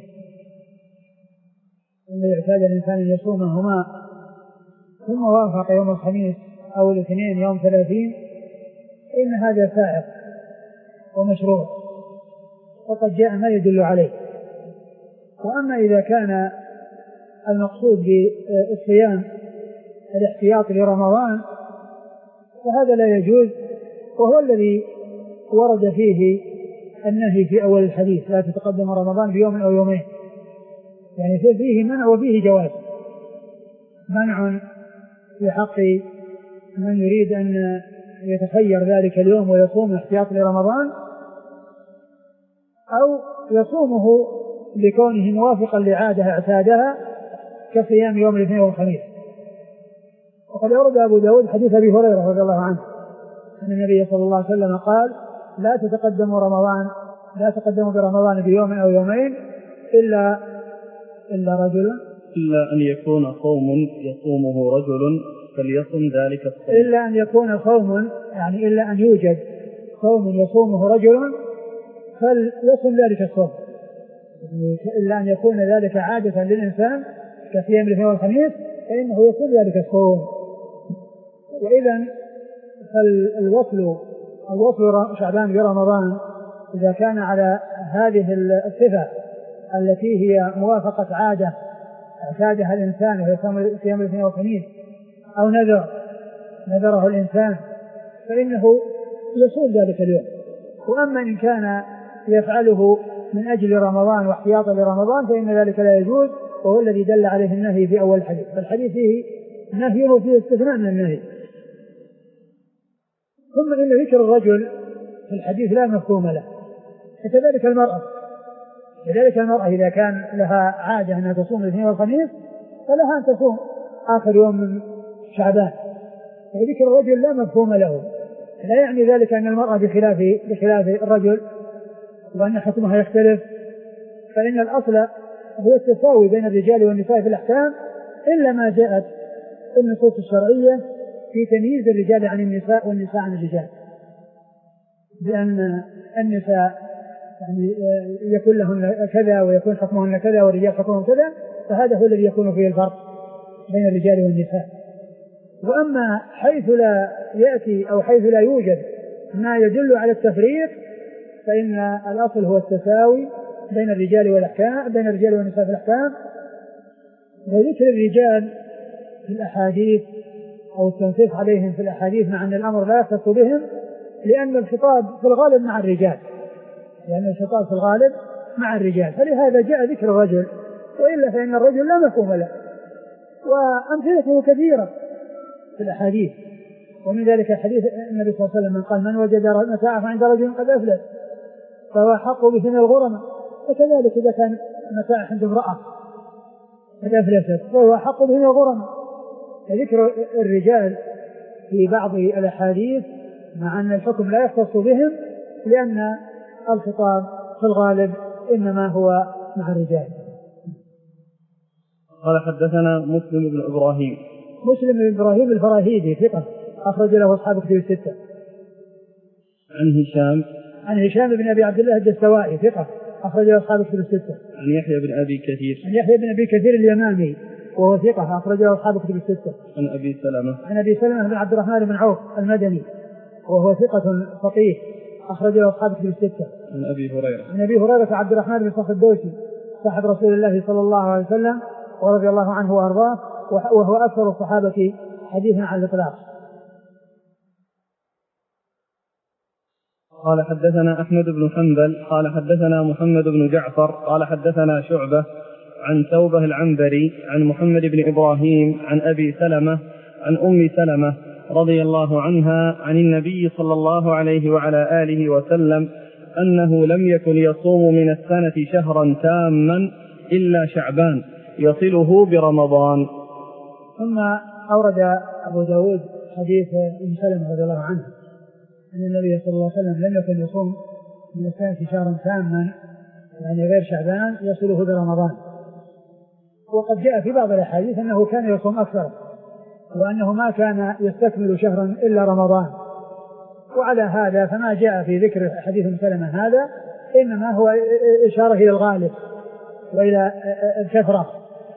الذي اعتاد الإنسان أن يصومهما ثم وافق يوم الخميس أو الاثنين يوم ثلاثين، إن هذا سائق ومشروع وقد جاء ما يدل عليه. وأما إذا كان المقصود بالصيام الاحتياط لرمضان فهذا لا يجوز، وهو الذي ورد فيه النهي في أول الحديث: لا تتقدم رمضان بيوم أو يومين، يعني فيه منع وفيه جواز. منع في حق من يريد أن يتخير ذلك اليوم ويصوم احتياط لرمضان، أو يصومه لكونه موافقا لعادة اعتادها كصيام يوم الاثنين والخميس. وقد أورد أبو داود حديث أبي هريرة رضي الله عنه أن النبي صلى الله عليه وسلم قال: لا تتقدموا رمضان لا تقدموا برمضان بيوم أو يومين إلا إلا رجل إلا أن يكون صوم يصومه رجل فليصم ذلك الصوم. إلا أن يكون صوم يعني إلا أن يوجد صوم يصومه رجل فليصم ذلك الصوم، إلا أن يكون ذلك عادة للإنسان كصيام الاثنين والخميس فإنه يصوم ذلك الصوم. وإذا فالوصل الوصل شعبان برمضان إذا كان على هذه الصفة التي هي موافقة عادة اعتادها الإنسان وهي صيام الاثنين والخميس أو نذر نذره الإنسان فإنه يصوم ذلك اليوم. وأما إن كان يفعله من أجل رمضان واحتياطا لرمضان فإن ذلك لا يجوز، وهو الذي دل عليه النهي في أول الحديث. فالحديث فيه نهي وفيه استثناء من النهي. ثم إن ذكر الرجل في الحديث لا مفهوم له، وكذلك المرأة كذلك المرأة إذا كان لها عادة أنها تصوم الاثنين والخميس فلها أن تصوم آخر يوم من شعبان. وذكر الرجل لا مفهوم له، لا يعني ذلك أن المرأة بخلاف بخلاف الرجل وأن حكمها يختلف، فإن الأصل هو التساوي بين الرجال والنساء في الأحكام، إلا ما جاءت النصوص الشرعية في تمييز الرجال عن النساء والنساء عن الرجال، لأن النساء يعني يكون لهن كذا ويكون حكمهن كذا والرجال حكمهم كذا، فهذا هو الذي يكون فيه الفرق بين الرجال والنساء. وأما حيث لا يأتي أو حيث لا يوجد ما يدل على التفريق فإن الأصل هو التساوي بين الرجال والأحكام بين الرجال والنساء في الأحكام. وذكر الرجال في الأحاديث أو التنصيص عليهم في الأحاديث مع أن الأمر لا يختص بهم، لأن الخطاب في الغالب مع الرجال لأن الخطاب في الغالب مع الرجال، فلهذا جاء ذكر الرجل، وإلا فإن الرجل لا مفهوم له. وأمثلته كثيرة في الأحاديث، ومن ذلك حديث النبي صلى الله عليه وسلم قال: من وجد متاعه عند رجل قد أفلس فهو أحق به من الغرماء. وكذلك إذا كان متاع عند امرأة قد أفلست فهو أحق به من الغرماء. فذكر الرجال في بعض الأحاديث مع أن الحكم لا يختص بهم لأن الخطاب في الغالب إنما هو مع الرجال. قال حدثنا مسلم بن إبراهيم. مسلم بن إبراهيم الفراهيدي ثقة أخرج له أصحاب كتب الستة. عن هشام عن هشام بن أبي عبد الله الدستوائي ثقة أخرج له أصحاب كتب الستة. عن يحيى بن أبي كثير. عن يحيى بن أبي كثير اليمامي وهو ثقة أخرج له أصحاب كتب الستة. عن أبي سلمة. عن أبي سلمة بن عبد الرحمن بن عوف المدني وهو ثقة فقيه أخرج له أصحاب كتب الستة. عن أبي هريرة. عن أبي هريرة عبد الرحمن بن صخر الدوسي صاحب رسول الله صلى الله عليه وسلم ورضي الله عنه وأرضاه وهو أكثر الصحابة حديثا على الإطلاق. قال حدثنا أحمد بن حنبل قال حدثنا محمد بن جعفر قال حدثنا شعبة عن ثوبه العنبري عن محمد بن إبراهيم عن أبي سلمة عن أم سلمة رضي الله عنها عن النبي صلى الله عليه وعلى آله وسلم أنه لم يكن يصوم من السنة شهرا تاما إلا شعبان يصله برمضان. ثم أورد أبو داود حديث أم سلمة رضي الله عنها أن النبي صلى الله عليه وسلم لم يكن يصوم من السنة شهرا تاما يعني غير شعبان يصله برمضان. وقد جاء في بعض الأحاديث أنه كان يصوم أكثر وأنه ما كان يستكمل شهرا إلا رمضان. وعلى هذا فما جاء في ذكر حديث أم سلمة هذا إنما هو إشارة إلى الغالب وإلى الكثرة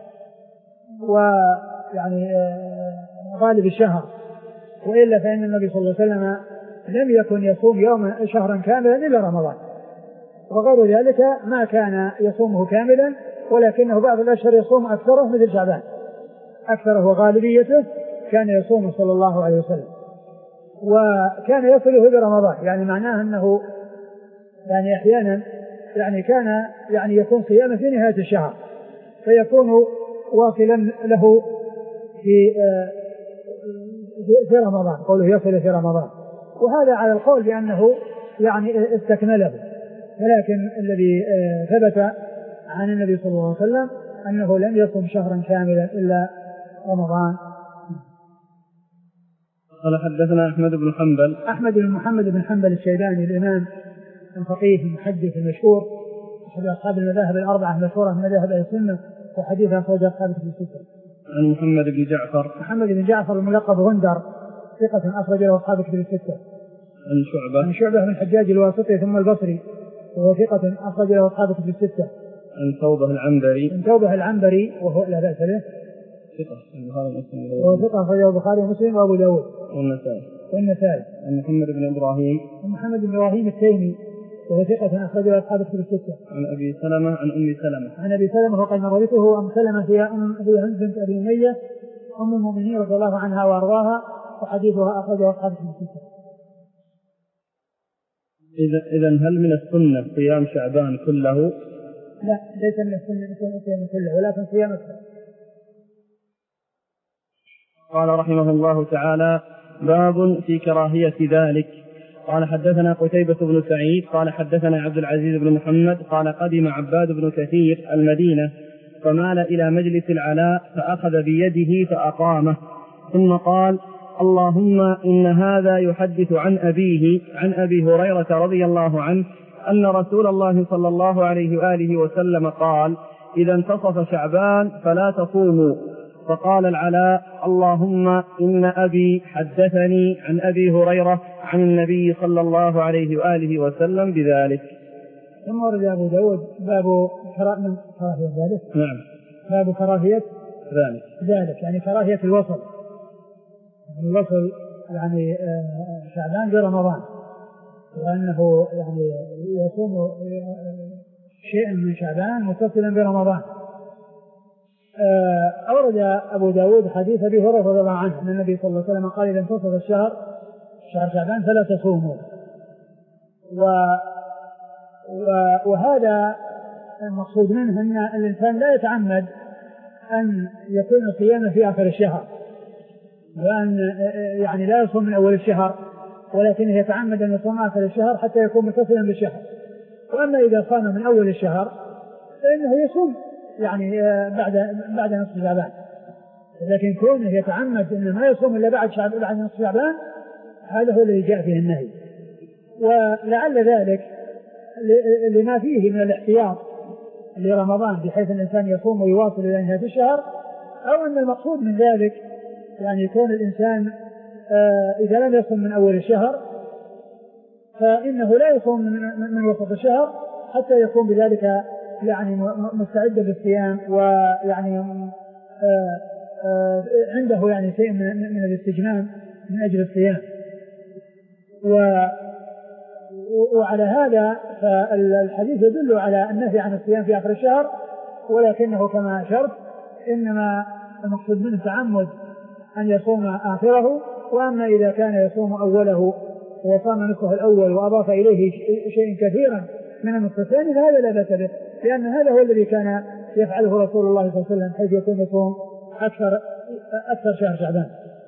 ويعني غالب الشهر. وإلا فإن النبي صلى الله عليه وسلم لم يكن يصوم يوما شهرا كاملا إلا رمضان وغير ذلك ما كان يصومه كاملا ولكنه بعض الأشهر يصوم أكثره مثل شعبان أكثره وغالبيته كان يصوم صلى الله عليه وسلم وكان يصله برمضان. يعني معناه أنه يعني أحيانا يعني كان يعني يكون صيامه في نهاية الشهر فيكون واصلا له في في رمضان قوله يصل في رمضان. وهذا على القول بأنه يعني استكمله. ولكن الذي ثبت عن النبي صلى الله عليه وسلم أنه لم يصم شهرا كاملا إلا رمضان. قال حدثنا أحمد بن حنبل. أحمد بن محمد بن حنبل الشيباني الإمام الفقيه المحدث المشهور أحد أصحاب المذاهب الأربعة المشهورة من مذاهب أهل السنة وحديث أخرج أصحاب الكتب الستة. عن محمد بن جعفر. محمد بن جعفر الملقب غندر ثقة أخرج له أصحاب الكتب الستة. عن شعبة. عن شعبة بن الحجاج الواسطي ثم البصري وهو ثقة أخرج له أصحاب الكتب الستة. عن ثوبه العنبري. عن ثوبه العنبري وهو لا بأس به ثقة البخاري ومسلم. وهو ثقة أخرجه البخاري ومسلم وأبو داود والنسائي. والنسائي. عن محمد بن إبراهيم. عن محمد بن إبراهيم التيمي وهو ثقة أخرجه أصحاب الكتب الستة. عن أبي سلمة عن أم سلمة. عن أبي سلمة وقد مرته أم سلمة هي أم هي هند بنت أبي أمية أم المؤمنين رضي الله عنها وأرضاها وحديثها أخرجه أصحاب الكتب الستة. إذا إذا هل من السنة صيام شعبان كله؟ لا ليس من السنة صيام كله ولكن صيام أكثر. قال رحمه الله تعالى باب في كراهية ذلك. قال حدثنا قتيبة بن سعيد قال حدثنا عبد العزيز بن محمد قال قدم عباد بن كثير المدينة فمال إلى مجلس العلاء فأخذ بيده فأقامه ثم قال اللهم إن هذا يحدث عن أبيه عن أبي هريرة رضي الله عنه أن رسول الله صلى الله عليه وآله وسلم قال إذا انتصف شعبان فلا تصوموا. فقال العلاء اللهم إن أبي حدثني عن أبي هريرة عن النبي صلى الله عليه وآله وسلم بذلك. ثم ورد أبو داود باب كراهية ذلك. نعم. باب كراهية ذلك ذلك يعني كراهية الوصل الوصل يعني شعبان برمضان وأنه يعني يصوم شيئا من شعبان متصلا برمضان. أورد أبو داود حديث أبي هريرة رضي الله عنه أن النبي صلى الله عليه وسلم قال إذا انتصف الشهر شهر شعبان فلا تصوموا. و وهذا المقصود منه أن الإنسان لا يتعمد أن يكون صيامه في آخر الشهر وأن يعني لا يصوم من أول الشهر ولكنه يتعمد أن يصوم آخر الشهر حتى يكون متصلا بالشهر وأما إذا صام من أول الشهر فإنه يصوم يعني بعد بعد نصف شعبان، لكن كونه يتعمد أنه ما يصوم إلا بعد شعب بعد نصف شعبان هذا هو الذي جاء فيه النهي. ولعل ذلك لما فيه من الاحتياط لرمضان بحيث الإنسان يصوم ويواصل إلى نهاية الشهر، أو أن المقصود من ذلك يعني يكون الإنسان إذا لم يصوم من أول الشهر فإنه لا يصوم من وسط الشهر حتى يكون بذلك يعني مستعد للصيام، ويعني عنده يعني شيء من الاستجمام من أجل الصيام. وعلى هذا فالحديث يدل على النهي عن الصيام في آخر الشهر، ولكنه كما أشرت إنما المقصود منه تعمد أن يصوم آخره. وأما إذا كان يصوم أوله وصام نصفه الأول وأضاف إليه شيء كثيرا من النصف الثاني فهذا لا بأس به، لأن هذا هو الذي كان يفعله رسول الله صلى الله عليه وسلم حيث يكون يصوم أكثر أكثر شهر شعبان.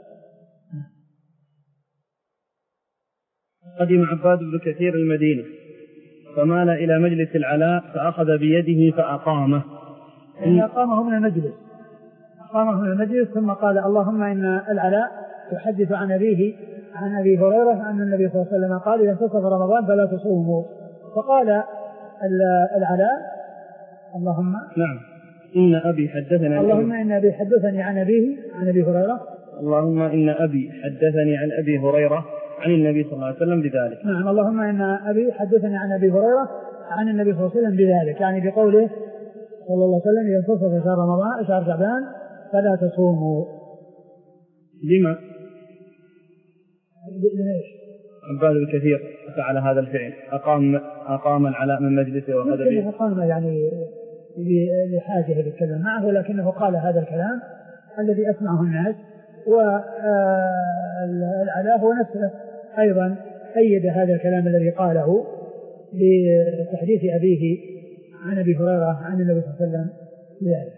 قدم عباد بن كثير المدينة فمال إلى مجلس العلاء فأخذ بيده فأقامه. يعني أقامه من المجلس أقامه من المجلس ثم قال اللهم إن العلاء يحدث عن أبيه عن أبي هريرة أن النبي صلى الله عليه وسلم قال إذا انتصف رمضان فلا تصوموا. فقال العلاء اللهم نعم إن أبي حدثني اللهم إن أبي حدثني عن أبيه عن أبي هريرة اللهم إن أبي حدثني عن أبي هريرة عن النبي صلى الله عليه وسلم بذلك. نعم اللهم إن أبي حدثني عن أبي هريرة عن النبي صلى الله عليه وسلم بذلك، يعني بقوله صلى الله عليه وسلم إذا انتصف شهر رمضان شهر شعبان فلا تصوموا. لما؟ ليش؟ عباد بن كثير فعل هذا الفعل، أقام أقام العلاء من مجلسه وأخذ به. أقام يعني لحاجة يتكلم معه، ولكنه قال هذا الكلام الذي أسمعه الناس. والعلاء هو نفسه أيضا أيد هذا الكلام الذي قاله بتحديث أبيه عن أبي هريرة عن النبي صلى الله عليه وسلم بذلك.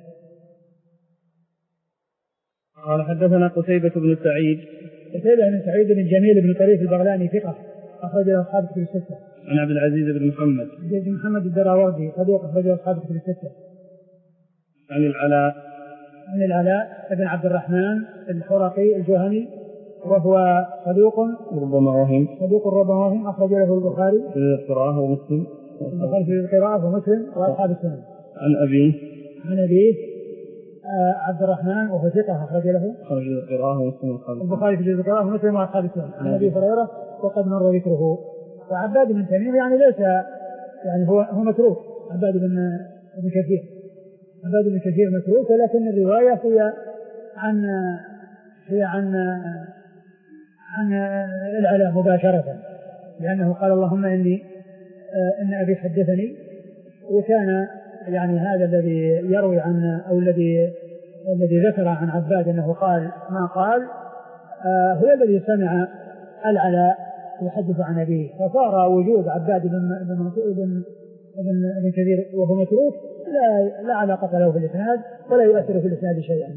قال حدثنا قتيبة بن سعيد قتيبة بن سعيد بن جميل بن طريف البغلاني ثقة أخرج له أصحاب كتب الستة. عن عبد العزيز بن محمد بن محمد الدراوردي صدوق أخرج له أصحاب كتب الستة. عن العلاء عن العلاء بن عبد الرحمن الحرقي الجهني وهو صدوق ربما وهم صدوق ربما وهم أخرج له البخاري في القراءة ومسلم البخاري في القراءة ومسلم وأصحاب السنن. عن أبيه عن أبيه عبد الرحمن وهو ثقة أخرج له خرج القراءة ومسلم البخاري في القراءة ومسلم وأصحاب السنن. عن أبي هريرة وقد مر ذكره. وعباد بن تميم يعني ليس يعني هو هو متروك. عباد بن بن كثير عباد بن كثير متروك، ولكن الرواية هي عن هي عن عن العلاء مباشرة، لأنه قال اللهم إني إن أبي حدثني. وكان يعني هذا الذي يروي عن أو الذي الذي ذكر عن عباد أنه قال ما قال آه هو الذي سمع العلاء يحدث عن أبيه، فصار وجود عباد بن بن بن بن كثير وهو متروك لا لا علاقة له في الإسناد ولا يؤثر في الإسناد شيئا.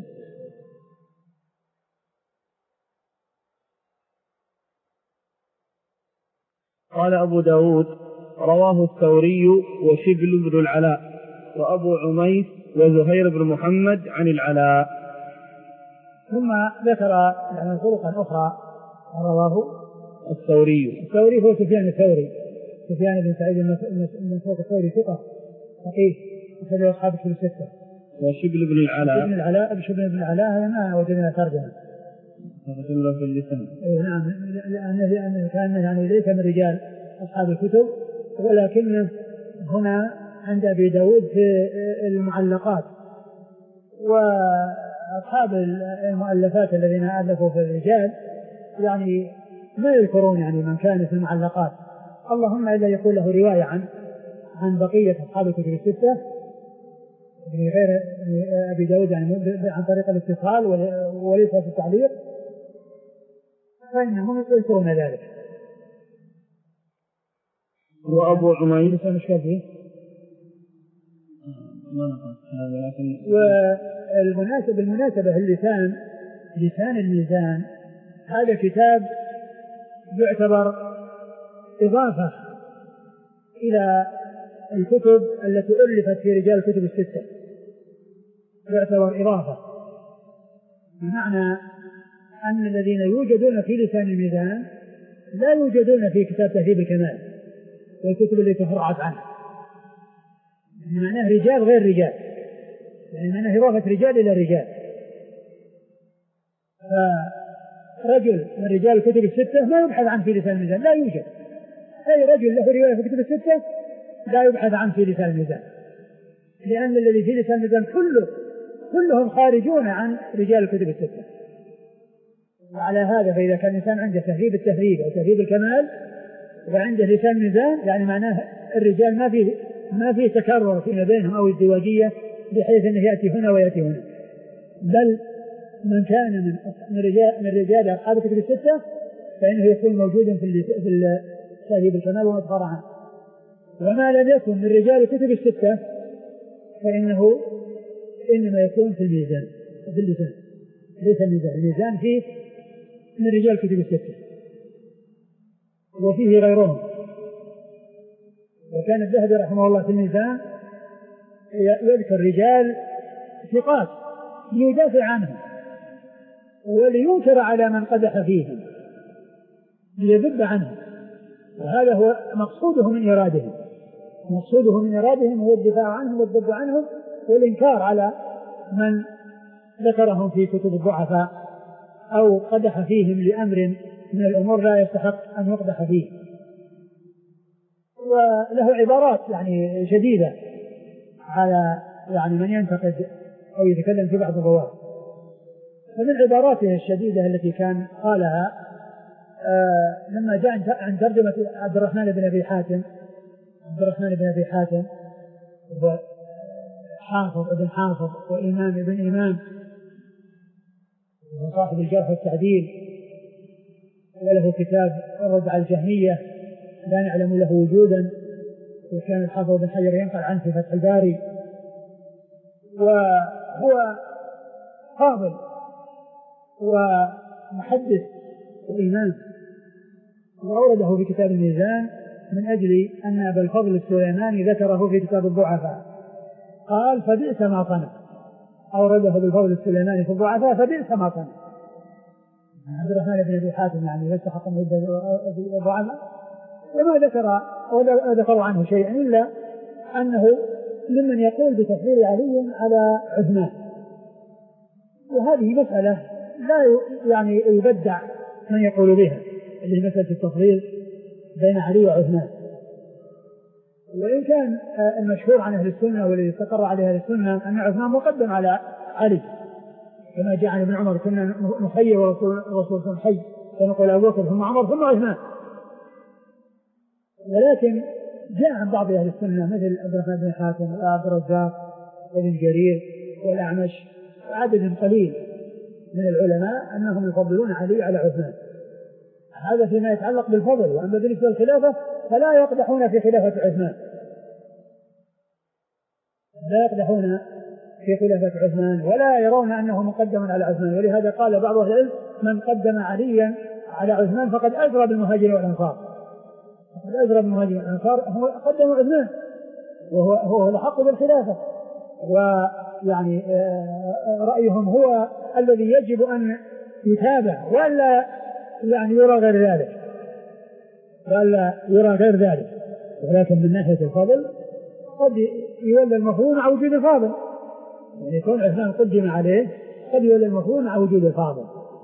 قال أبو داود رواه الثوري وشبل بن العلاء وأبو عميس وزهير بن محمد عن العلاء. ثم ذكر يعني طرقا أخرى رواه الثوري الثوري هو سفيان الثوري سفيان بن سعيد بن سعيد الثوري ثقة فقيه أخرج أصحاب الكتب الستة. وشبل بن العلاء ابن العلاء بشبل بن العلاء ما وجدنا ترجمة ترجمة في اللسان. نعم لأنه كان يعني ليس من رجال أصحاب الكتب، ولكن هنا عند أبي داود في المعلقات، وأصحاب المؤلفات الذين ألفوا في الرجال يعني ما يذكرون يعني من كان في المعلقات، اللهم إلا يكون له رواية عن عن بقية أصحاب الكتب الستة يعني غير أبي داود يعني عن طريق الاتصال وليس في التعليق، فإنهم يذكرون ذلك. وأبو عميس مشكلة فيه. والمناسبة بالمناسبة اللسان لسان الميزان هذا كتاب يعتبر إضافة إلى الكتب التي ألفت في رجال الكتب الستة يعتبر إضافة، بمعنى أن الذين يوجدون في لسان الميزان لا يوجدون في كتاب تهذيب الكمال والكتب التي تفرعت عنه، يعني معناه رجال غير رجال، يعني معناه إضافة رجال إلى رجال. فرجل من رجال الكتب الستة ما يبحث عنه في لسان الميزان، لا يوجد أي رجل له رواية في الكتب الستة لا يبحث عنه في لسان الميزان، لأن الذي في لسان الميزان كله كلهم خارجون عن رجال الكتب الستة. وعلى هذا فإذا كان الإنسان عنده تهذيب التهذيب أو تهذيب الكمال وعنده لسان ميزان، يعني معناه الرجال ما فيه ما فيه تكرر فيما بينهم أو ازدواجية بحيث أنه يأتي هنا ويأتي هنا، بل من كان من من رجال من رجال أصحاب الكتب الستة فإنه يكون موجودا في في تهذيب الكمال ومظهر عنه، وما لم يكن من رجال الكتب الستة فإنه إنما يكون في الميزان في اللسان، ليس الميزان، الميزان فيه من رجال الكتب الستة وفيه غيرهم. وكان الذهبي رحمه الله في الميزان يذكر رجال ثقات ليدافع عنهم ولينكر على من قدح فيهم ليذب عنهم، وهذا هو مقصوده من إرادهم، مقصوده من إرادهم هو الدفاع عنهم والذب عنهم والإنكار على من ذكرهم في كتب الضعفاء أو قدح فيهم لأمر من الأمور لا يستحق أن يقدح فيه. وله عبارات يعني شديدة على يعني من ينتقد أو يتكلم في بعض الرواة. فمن عباراته الشديدة التي كان قالها آه لما جاء عن ترجمة عبد الرحمن بن أبي حاتم عبد الرحمن بن أبي حاتم حافظ ابن حافظ وإمام ابن إمام وصاحب الجرح والتعديل، وله كتاب الرد على الجهمية لا نعلم له وجودا، وكان الحافظ بن حجر ينقل عنه في فتح الباري، وهو فاضل ومحدث وإمام، وأورده في كتاب الميزان من أجل أن أبا الفضل السليماني ذكره في كتاب الضعفاء قال فبئس ما صنع، أورده بالفضل السليماني في الضعفاء فبئس ما صنع. عبد الرحمن بن أبي حاتم يعني يستحق أن يبدأ الضعفاء وما ذكر ولا ذكروا عنه شيئا إلا أنه ممن يقول بتفضيل علي على عثمان، وهذه مسألة لا يعني يبدع من يقول بها، اللي هي مسألة التفضيل بين علي وعثمان. وإن كان المشهور عن أهل السنة والذي استقر عليه أهل السنة أن عثمان مقدم على علي، كما جاء عن ابن عمر كنا نخير ورسول الله حي فنقول أبو بكر ثم عمر ثم عثمان. ولكن جاء عن بعض أهل السنة مثل عبد الرحمن بن حاتم وعبد الرزاق وابن جرير والأعمش وعدد قليل من العلماء أنهم يفضلون علي على عثمان، هذا فيما يتعلق بالفضل. وأما بالنسبة للخلافة فلا يقدحون في خلافة عثمان، لا يقدحون في خلافة عثمان ولا يرون أنه مقدم على عثمان. ولهذا قال بعض أهل العلم من قدم عليا على عثمان فقد أجرى بالمهاجرين والأنصار، فقد أجرى بالمهاجرين والأنصار هو قدم عثمان وهو هو الحق بالخلافة، ويعني رأيهم هو الذي يجب أن يتابع ولا يعني يرى غير ذلك ولا يرى غير ذلك. ولكن من ناحية الفضل قد يولى المفهوم مع وجود الفاضل، يعني يكون عثمان قدم عليه قد يولى المفهوم مع وجود الفاضل.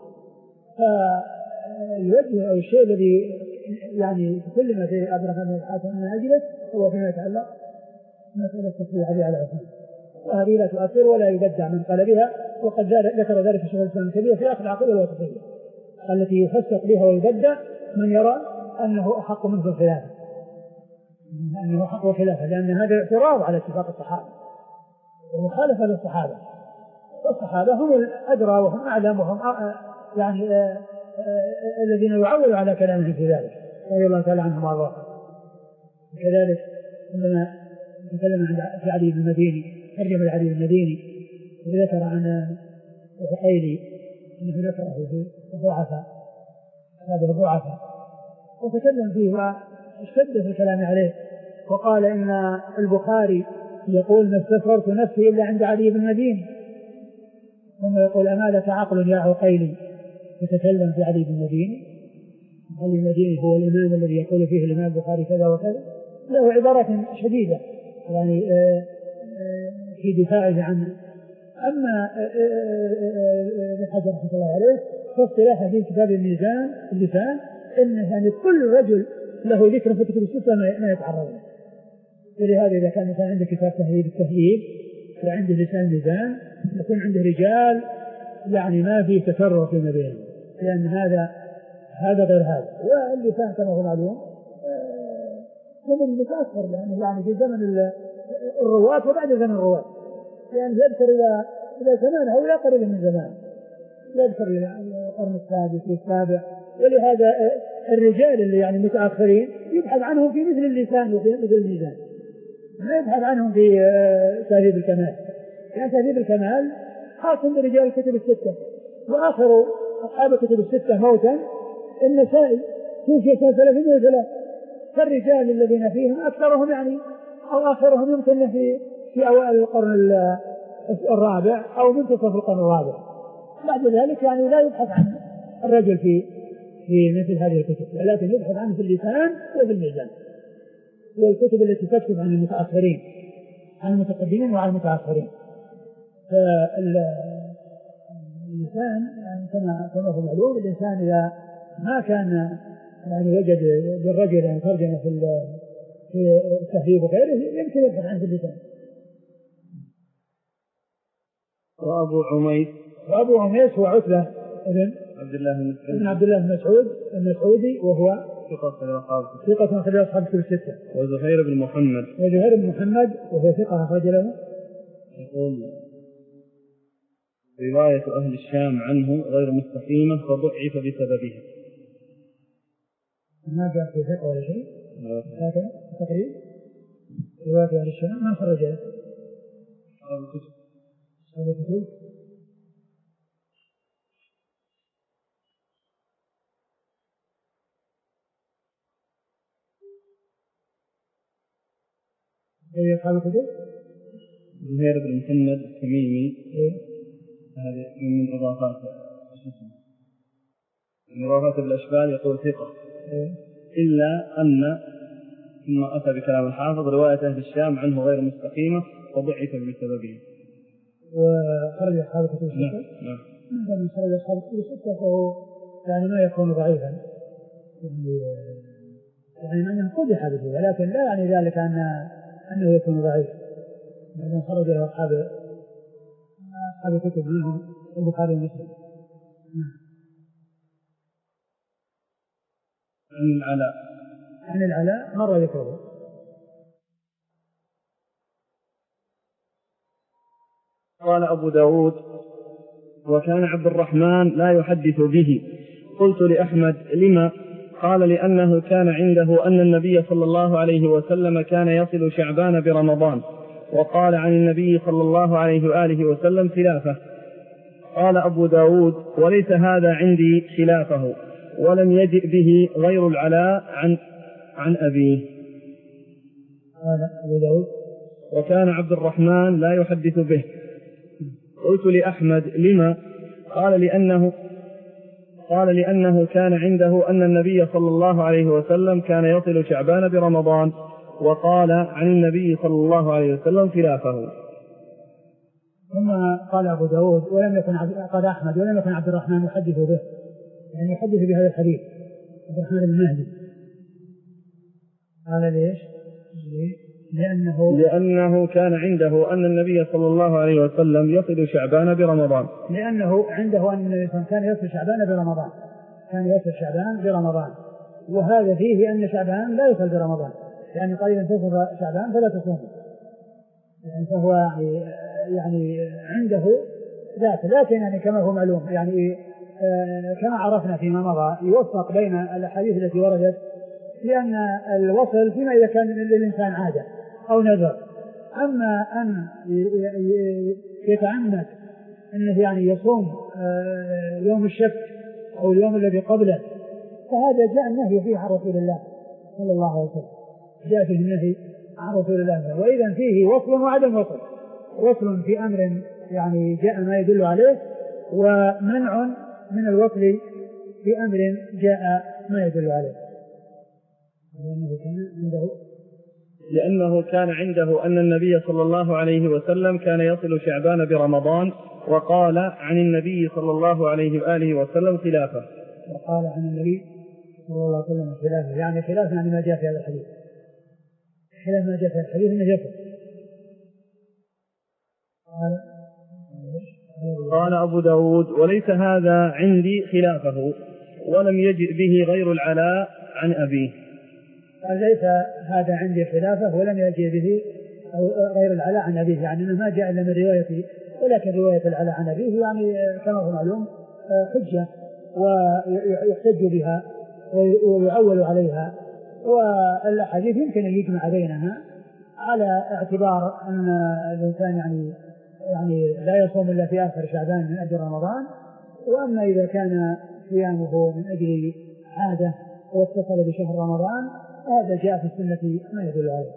فالوجه أو الشيء الذي يعني كل ما في عبد الرحمن بن حاتم من أجله هو فيما يتعلق مسألة التصريح عليه على عثمان، وهذه لا تؤثر ولا يبدع من قال بها. وقد ذكر ذلك الشيخ الإسلام الكبير في آخر العقيدة الوسطية التي يفسق بها ويبدع من يرى أنه أحق منه الخلافة، أنه أحق الخلافة، لأن هذا اعتراض على اتفاق الصحابة ومخالفة للصحابة، والصحابة هم الأدرى وهم أعلم وهم يعني آآ آآ الذين يعولوا على كلامهم في ذلك رضي الله تعالى عنهم وارضاهم. وكذلك عندما نتكلم عن في علي بن المديني ترجمة علي بن المديني وذكر عن العقيلي أنه ذكره في الضعفاء هذا الضعفاء وتكلم فيه واشتد في الكلام عليه وقال إن البخاري يقول ما استصغرت نفسي إلا عند علي بن المديني، ثم يقول أما لك عقل يا عقيلي يتكلم في علي بن المديني؟ علي بن المديني هو الإمام الذي يقول فيه الإمام البخاري كذا وكذا، له عبارات شديدة يعني في دفاعه عنه. أما ابن حجر رحمه الله عليه فاصطلاح في كتاب الميزان اللسان إن يعني كل رجل له ذكر في كتب الستة ما يتعرض له، ولهذا إذا كان مثلا عنده كتاب تهذيب التهذيب وعنده لسان ميزان يكون عنده رجال يعني ما في تكرر فيما بينهم، لأن هذا هذا غير هذا. واللسان كما هو معلوم زمن متأخر يعني يعني في زمن الرواة وبعد زمن الرواة، يعني يذكر إلى إلى زمان أو لا قريب من زمان، يذكر إلى القرن السادس والسابع. ولهذا الرجال اللي يعني متأخرين يبحث عنهم في مثل اللسان وفي مثل الميزان، ما يبحث عنهم في تهذيب الكمال، يعني تهذيب الكمال خاص برجال الكتب الستة، وآخر أصحاب الكتب الستة موتا النسائي توفي سنة ثلاثمائة وثلاثة، فالرجال الذين فيهم أكثرهم يعني أو آخرهم يمكن في في أوائل القرن الرابع أو منتصف القرن الرابع. بعد ذلك يعني لا يبحث عن الرجل في في مثل هذه الكتب، ولكن يبحث عنه في اللسان وفي الميزان، والكتب التي تكتب عن المتأخرين عن المتقدمين وعن المتأخرين. فالإنسان يعني كما كما هو معلوم الإنسان إذا ما كان يعني وجد للرجل يعني ترجمة في في التهذيب وغيره يمكن يبحث عنه في اللسان. وأبو عميس وأبو عميس هو عتبة ابن عبد الله بن عبد الله بن مسعود المسعودي، وهو ثقة أخرج أصحاب الكتب الستة. وزهير بن محمد وزهير بن محمد وهو ثقة أخرج له. يقول رواية أهل الشام عنه غير مستقيمة فضعف بسببها. ما جاء في ثقة ولا شيء، لكن تقريب رواية أهل الشام ما خرجها أصحاب الكتب أصحاب الكتب. أي أصحاب الكتب؟ زهير بن محمد التميمي هذه من إضافات من إضافات الأشبال يقول ثقة، إلا أن ثم أتى بكلام الحافظ رواية أهل الشام عنه غير مستقيمة وضعف بسببه. وخرج أصحاب الكتب الستة؟ نعم. من خرج أصحاب الكتب الستة فهو يعني ما يكون ضعيفا، يعني يعني أنه قدح به، ولكن لا يعني ذلك أن أنه يكون ضعيف، لأنه خرج له أصحاب أصحاب الكتب منهم البخاري ومسلم. عن العلاء عن العلاء مرة ذكره. قال أبو داود وكان عبد الرحمن لا يحدث به. قلت لأحمد لما؟ قال لأنه كان عنده أن النبي صلى الله عليه وسلم كان يصل شعبان برمضان، وقال عن النبي صلى الله عليه وآله وسلم خلافه. قال أبو داود وليس هذا عندي خلافه، ولم يجئ به غير العلاء عن عن أبيه. قال أبو داود وكان عبد الرحمن لا يحدث به. قلت لأحمد لما؟ قال لأنه قال لأنه كان عنده أن النبي صلى الله عليه وسلم كان يصل شعبان برمضان، وقال عن النبي صلى الله عليه وسلم خلافه. ثم قال أبو داود ولم يكن قال أحمد ولم يكن عبد الرحمن يحدث به، يعني يحدث بهذا الحديث عبد الرحمن المهدي. قال ليش؟ لأنه لأنه كان عنده أن النبي صلى الله عليه وسلم يصل شعبان برمضان لأنه عنده أن النبي كان يصل شعبان برمضان كان يصل شعبان برمضان وهذا فيه أن شعبان لا يصل برمضان، يعني قال إذا تصل شعبان فلا تصوم، يعني فهو يعني عنده ذات. لكن يعني كما هو معلوم يعني آه كما عرفنا فيما مضى يوفق بين الأحاديث التي وردت، لأن الوصل فيما إذا كان للإنسان عادة أو نذر، أما أن يتعمد أنه يعني يصوم يوم الشك أو اليوم الذي قبله فهذا جاء النهي فيه عن رسول الله صلى الله عليه وسلم، جاء فيه النهي عن رسول الله. وإذا فيه وصل وعدم وصل، وصل في أمر يعني جاء ما يدل عليه، ومنع من الوصل في أمر جاء ما يدل عليه. لأنه كان عنده لأنه كان عنده أن النبي صلى الله عليه وسلم كان يصل شعبان برمضان، وقال عن النبي صلى الله عليه وآله وسلم خلافه. وقال عن النبي صلى الله عليه وسلم خلافه، يعني خلاف يعني ما جاء في هذا الحديث، خلاف ما جاء في الحديث انه يكفر. قال قال أبو داود وليس هذا عندي خلافه، ولم يجئ به غير العلاء عن أبيه. قال ليس هذا عندي خلافه ولم يجئ به غير العلاء عن أبيه، يعني ما جاء إلا من روايته، ولكن رواية العلاء عن أبيه يعني كما هو معلوم حجة ويحتج بها ويعول عليها، والأحاديث يمكن أن يجمع بينها على اعتبار أن الإنسان يعني يعني لا يصوم إلا في آخر شعبان من أجل رمضان، وأما إذا كان صيامه من أجل عادة واتصل بشهر رمضان هذا جاء في السنة ما يدل عليه.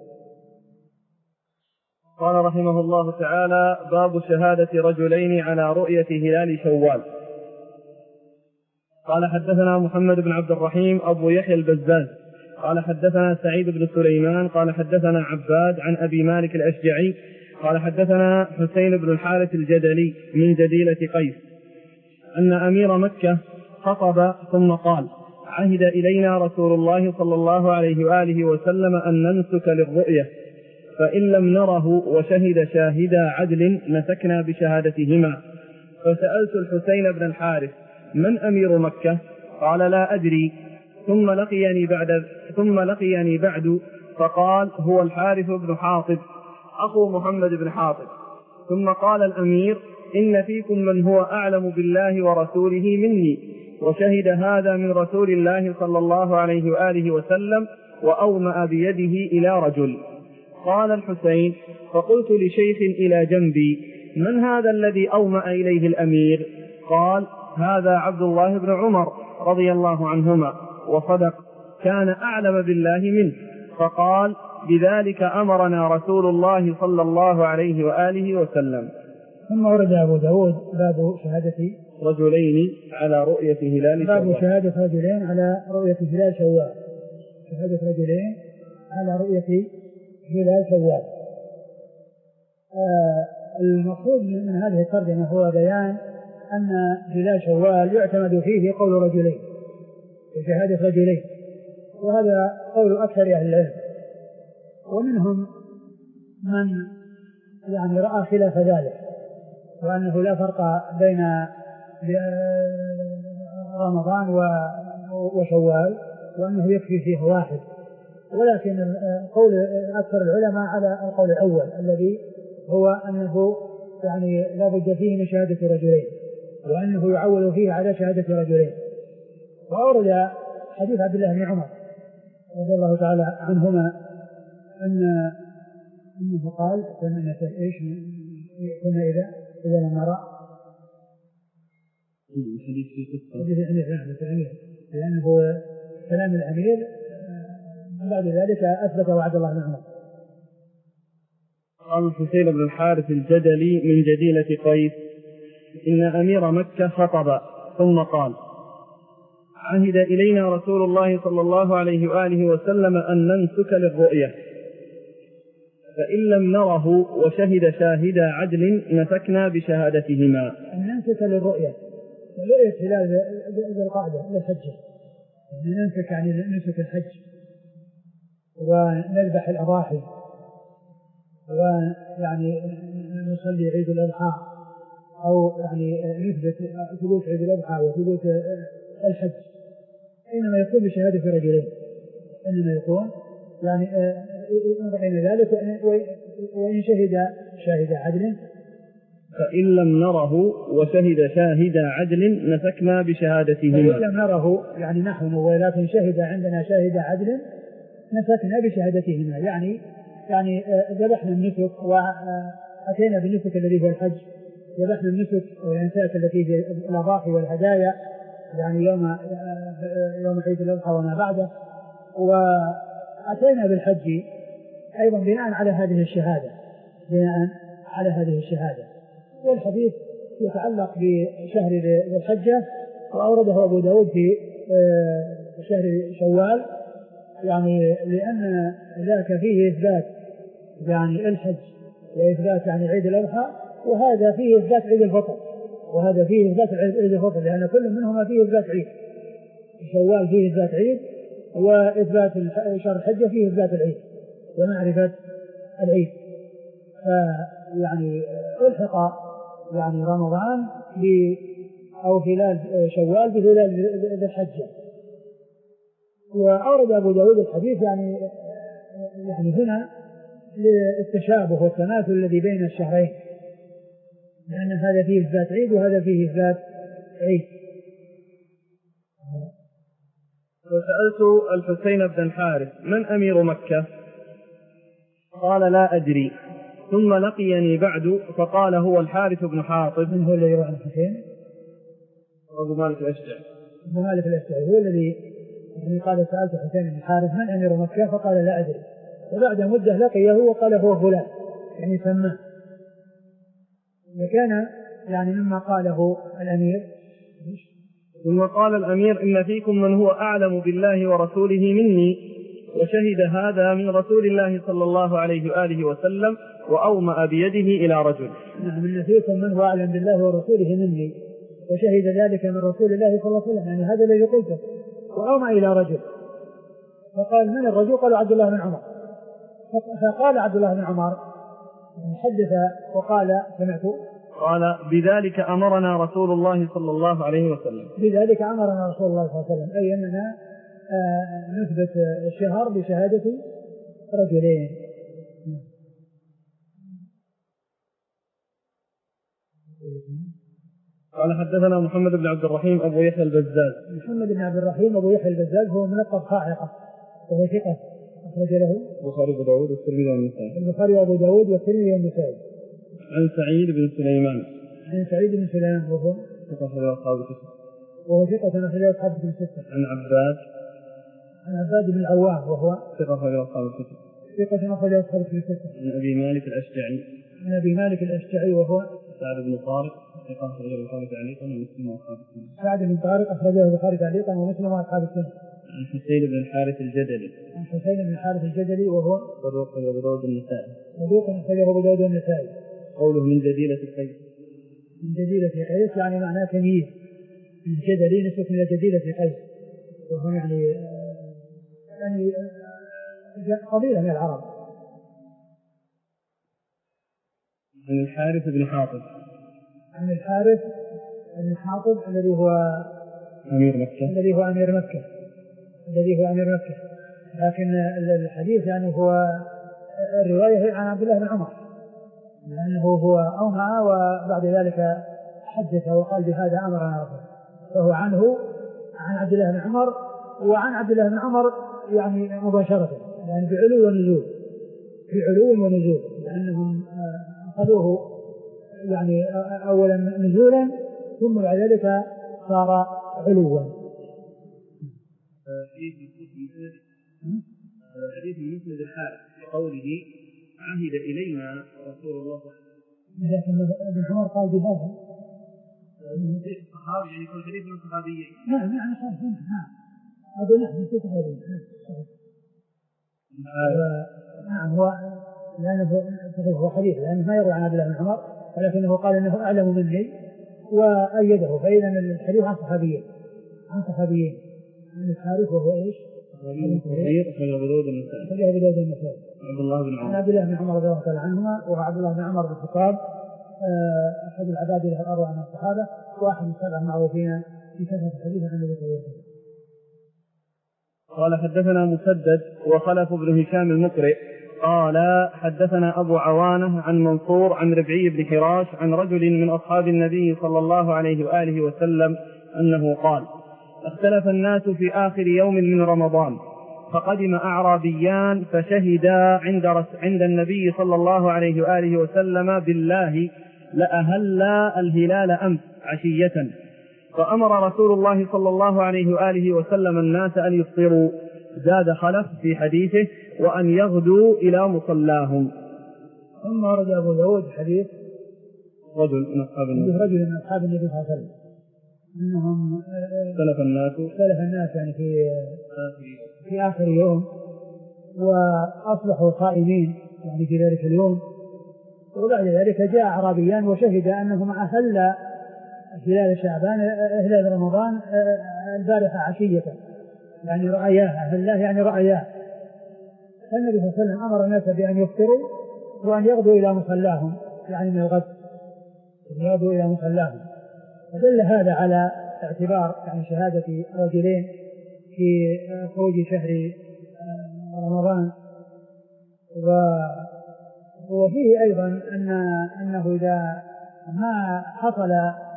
قال رحمه الله تعالى: باب شهادة رجلين على رؤية هلال شوال. قال حدثنا محمد بن عبد الرحيم أبو يحيى البزاز قال حدثنا سعيد بن سليمان قال حدثنا عباد عن أبي مالك الأشجعي قال حدثنا حسين بن الحارث الجدلي من جديلة قيس أن أمير مكة خطب ثم قال: عهد إلينا رسول الله صلى الله عليه وآله وسلم أن ننسك للرؤية، فإن لم نره وشهد شاهدا عدل نسكنا بشهادتهما. فسألت الحسين بن الحارث: من أمير مكة؟ قال: لا أدري. ثم لقيني بعد ثم لقيني بعد فقال: هو الحارث بن حاطب أخو محمد بن حاطب. ثم قال الأمير: إن فيكم من هو أعلم بالله ورسوله مني، وشهد هذا من رسول الله صلى الله عليه وآله وسلم، وأومأ بيده إلى رجل. قال الحسين: فقلت لشيخ إلى جنبي: من هذا الذي أومأ إليه الأمير؟ قال: هذا عبد الله بن عمر رضي الله عنهما، وصدق، كان أعلم بالله منه. فقال: بذلك أمرنا رسول الله صلى الله عليه وآله وسلم. ثم ورد أبو داود باب شهادة رجلين على رؤية هلال شوال. باب شهادة رجلين على رؤية هلال شوال. شهادة رجلين على رؤية هلال شوال. آه المقصود من هذه الترجمة هو بيان أن هلال شوال يعتمد فيه قول رجلين، شهادة رجلين، وهذا قول أكثر أهل العلم، ومنهم من يعني رأى خلاف ذلك، وأنه لا فرق بين رمضان وشوال، وأنه يكفي فيه واحد. ولكن قول أكثر العلماء على القول الأول الذي هو أنه يعني لا بد فيه من شهادة رجلين، وأنه يعول فيه على شهادة رجلين. وأورد حديث عبد الله بن عمر رضي الله تعالى عنهما أن أنه قال: كنا إيش كنا إذا إذا لم نرى حديث في الأمير، لأنه كلام الأمير بعد ذلك أثبت وعد الله بن عمر. قال حسين بن الحارث الجدلي من جديلة قيس: إن أمير مكة خطب ثم قال: عهد إلينا رسول الله صلى الله عليه وآله وسلم أن ننسك للرؤية، فإن لم نره وشهد شاهد عدل نسكنا بشهادتهما. أن ننسك للرؤية، رؤية هلال ذي القعدة للحج، ننسك يعني ننسك الحج، ونذبح الأضاحي، ويعني نصلي عيد الأضحى، أو يعني نثبت ثبوت عيد الأضحى وثبوت الحج، إنما يكون بشهادة رجلين، إنما يكون يعني بين ذلك. وإن شهد شاهد عدل، فإن لم نره وشهد شاهد عدل نسكنا بشهادتهما. فإن لم نره يعني نحن، ولكن شهد عندنا شاهد عدل نسكنا بشهادتهما، يعني يعني ذبحنا النسك وأتينا بالنسك الذي هو الحج، ذبحنا النسك والأنساك التي هي الأضاحي والهدايا، يعني يوم يوم عيد الأضحى وما بعده، وأتينا بالحج أيضا بناء على هذه الشهادة بناء على هذه الشهادة. والحديث يتعلق بشهر ذي الحجة، وأورده أبو داود في شهر شوال، يعني لأن ذاك فيه إثبات يعني الحج وإثبات يعني عيد الأضحى، وهذا فيه إثبات عيد الفطر، وهذا فيه إثبات عيد الفطر، لأن كل منهما فيه إثبات عيد. شوال فيه إثبات عيد، وإثبات شهر الحجة فيه إثبات العيد ومعرفة العيد. فيعني الحق يعني رمضان ب أو هلال شوال بهلال ذي الحجة. وأورد أبو داود الحديث يعني يعني هنا للتشابه والتماثل الذي بين الشهرين، لأن هذا فيه إثبات عيد وهذا فيه إثبات عيد. وسألت الحسين بن الحارث من أمير مكة؟ قال لا أدري. ثم لقيني بعد فقال هو الحارث بن حاطب. من هو الذي يروى عن الحسين؟ أبو مالك الأشجعي. أبو مالك الأشجعي هو الذي يعني قال سألت الحسين بن الحارث من أمير مكة؟ فقال لا أدري. وبعد مدة لقيه وقال هو فلان، يعني سماه. وكان يعني مما قاله الأمير. ثم قال الأمير إن فيكم من هو أعلم بالله ورسوله مني، وشهد هذا من رسول الله صلى الله عليه وآله وسلم، وأومأ بيده إلى رجل. نعم، إن فيكم من هو أعلم بالله ورسوله مني، وشهد ذلك من رسول الله صلى الله عليه وسلم، يعني هذا الذي قلته. وأومأ إلى رجل، فقال من الرجل؟ قالوا عبد الله بن عمر. فقال عبد الله بن عمر حدث وقال سمعت. قال بذلك أمرنا رسول الله صلى الله عليه وسلم. بذلك أمرنا رسول الله صلى الله عليه وسلم، أي أننا آه نثبت الشهر بشهادة رجلين. قال حدثنا محمد بن عبد الرحيم أبو يحيى البزاز. محمد بن عبد الرحيم أبو يحيى البزاز هو من الصاعقة، وهو ثقة أخرج له البخاري وأبو داود والترمذي والنسائي. البخاري وأبو داود والترمذي والنسائي. عن سعيد بن سليمان. عن سعيد بن سليمان وهو ثقة أخرج أصحاب الكتب. وهو ثقة أخرج أصحاب الكتب الستة. عن عباد. عن عباد بن العوام وهو ثقة أخرج أصحاب الكتب. ثقة أخرج أصحاب الكتب الستة. عن أبي مالك الأشجعي. عن أبي مالك الأشجعي وهو سعد بن طارق ثقة أخرج البخاري تعليقا ومسلم وأصحاب السنة. سعد بن طارق أخرجه البخاري تعليقا ومسلم وأصحاب السنة. عن حسين بن الحارث الجدلي. عن حسين بن الحارث الجدلي وهو صدوق أبو داود النسائي. صدوق أخرجه أبو داود النسائي. قوله من جديلة القيس. من جديلة قيس يعني معناه تمييز. الجدلي نسبة إلى جديلة قيس، وهو يعني يعني قبيلة من العرب. عن الحارث بن حاطب. عن الحارث بن حاطب الذي هو أمير مكة. الذي هو أمير مكة الذي هو أمير مكة لكن الحديث يعني هو الرواية عن عبد الله بن عمر، لأنه هو أومع وبعد ذلك حدث وقال بهذا أمرنا رسول، فهو عنه عن عبد الله بن عمر، وعن عبد الله بن عمر يعني مباشرة، يعني بعلو ونزول بعلو ونزول لأنهم أخذوه يعني أولا نزولا ثم بعد ذلك صار علوا. حديث مسند الحارث بقوله عهد إلينا رسول الله صلى الله عليه وسلم، لكن ابن عمر قال بهذا الصحابي يعني كل حديث من صحابيين. نعم نعم صحيح نعم هذا نحن في صحابيين نعم هو لأنه صحيح هو حديث لأنه ما يروي عن عبد الله بن عمر، ولكنه قال إنه أعلم مني وأيده، فإذا الحديث عن صحابيين عن صحابيين عن الحارث وهو إيش؟ كبير أخرج أبو داود النسائي. أخرج أبو داود النسائي. عبد الله بن عمر. عبد الله بن عمر رضي الله تعالى عنهما، وعبد الله بن عمر بن الخطاب أحد العباد له الأروع عن الصحابة، واحد من السبع المعروفين في كثرة الحديث عن النبي صلى الله عليه وسلم. قال حدثنا مسدد وخلف بن هشام المقرئ قال حدثنا أبو عوانة عن منصور عن ربعي بن حراش عن رجل من أصحاب النبي صلى الله عليه وآله وسلم أنه قال اختلف الناس في آخر يوم من رمضان، فقدم أعرابيان فشهدا عند, عند النبي صلى الله عليه وآله وسلم بالله لأهلا الهلال أمس عشية، فأمر رسول الله صلى الله عليه وآله وسلم الناس أن يفطروا، زاد خلف في حديثه وأن يغدوا إلى مصلاهم. ثم ورد أبو داود حديث رجل من أصحاب النبي رجل من أصحاب النبي صلى الله عليه وسلم أنهم اختلف الناس اختلف الناس يعني في في آخر يوم وأصبحوا صائمين يعني في ذلك اليوم، وبعد ذلك جاء أعرابيان وشهد أنهم أهل هلال شعبان هلال رمضان البارحة عشية يعني رأياه أهله يعني رأياه. فالنبي صلى الله عليه وسلم أمر الناس بأن يفطروا وأن يغدوا إلى مصلاهم يعني من الغد يغدوا إلى مصلاهم. فدل هذا على اعتبار يعني شهادة رجلين في خروج شهر رمضان. وفيه أيضا أن أنه إذا ما حصل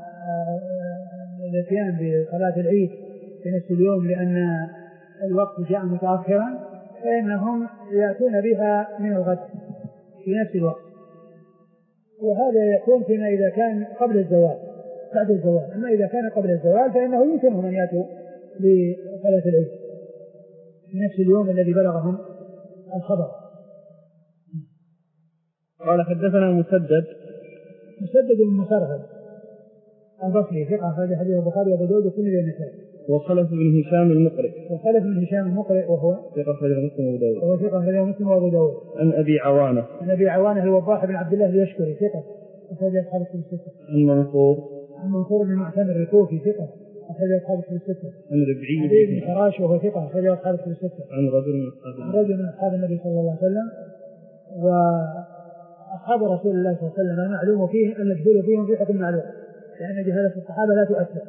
الاتيان بصلاة العيد في نفس اليوم لأن الوقت جاء متأخرا فإنهم يأتون بها من الغد في نفس الوقت، وهذا يكون فيما إذا كان قبل الزوال بعد الزوال. أما إذا كان قبل الزوال فإنه يمكنهم أن يأتوا لصلاة العيد في نفس اليوم الذي بلغهم الخبر. قال حدثنا مسدد مسدد بن مسرهد البصري ثقة أخرج حديث البخاري وأبو داود والترمذي والنسائي. وخلف بن هشام المقرئ وخلف بن هشام المقرئ وهو ثقة أخرج مسلم وأبو داود وهو ثقة أخرج مسلم وأبو داود. عن أبي عوانة عن أبي عوانة الوضاح بن عبد الله اليشكري ثقة أخرج أصحاب الكتب الستة. عن منصور عن منصور بن معتمر الكوفي ثقة أخرج أصحاب الكتب الستة. عن ربعي بن فراش وهو ثقة أخرج أصحاب الكتب الستة. عن رجل من أصحاب رجل من أصحاب النبي صلى الله عليه وسلم. وأصحاب رسول الله صلى الله عليه وسلم المعلوم فيه المجهول فيهم في حكم معلوم لأن جهالة الصحابة لا تؤثر.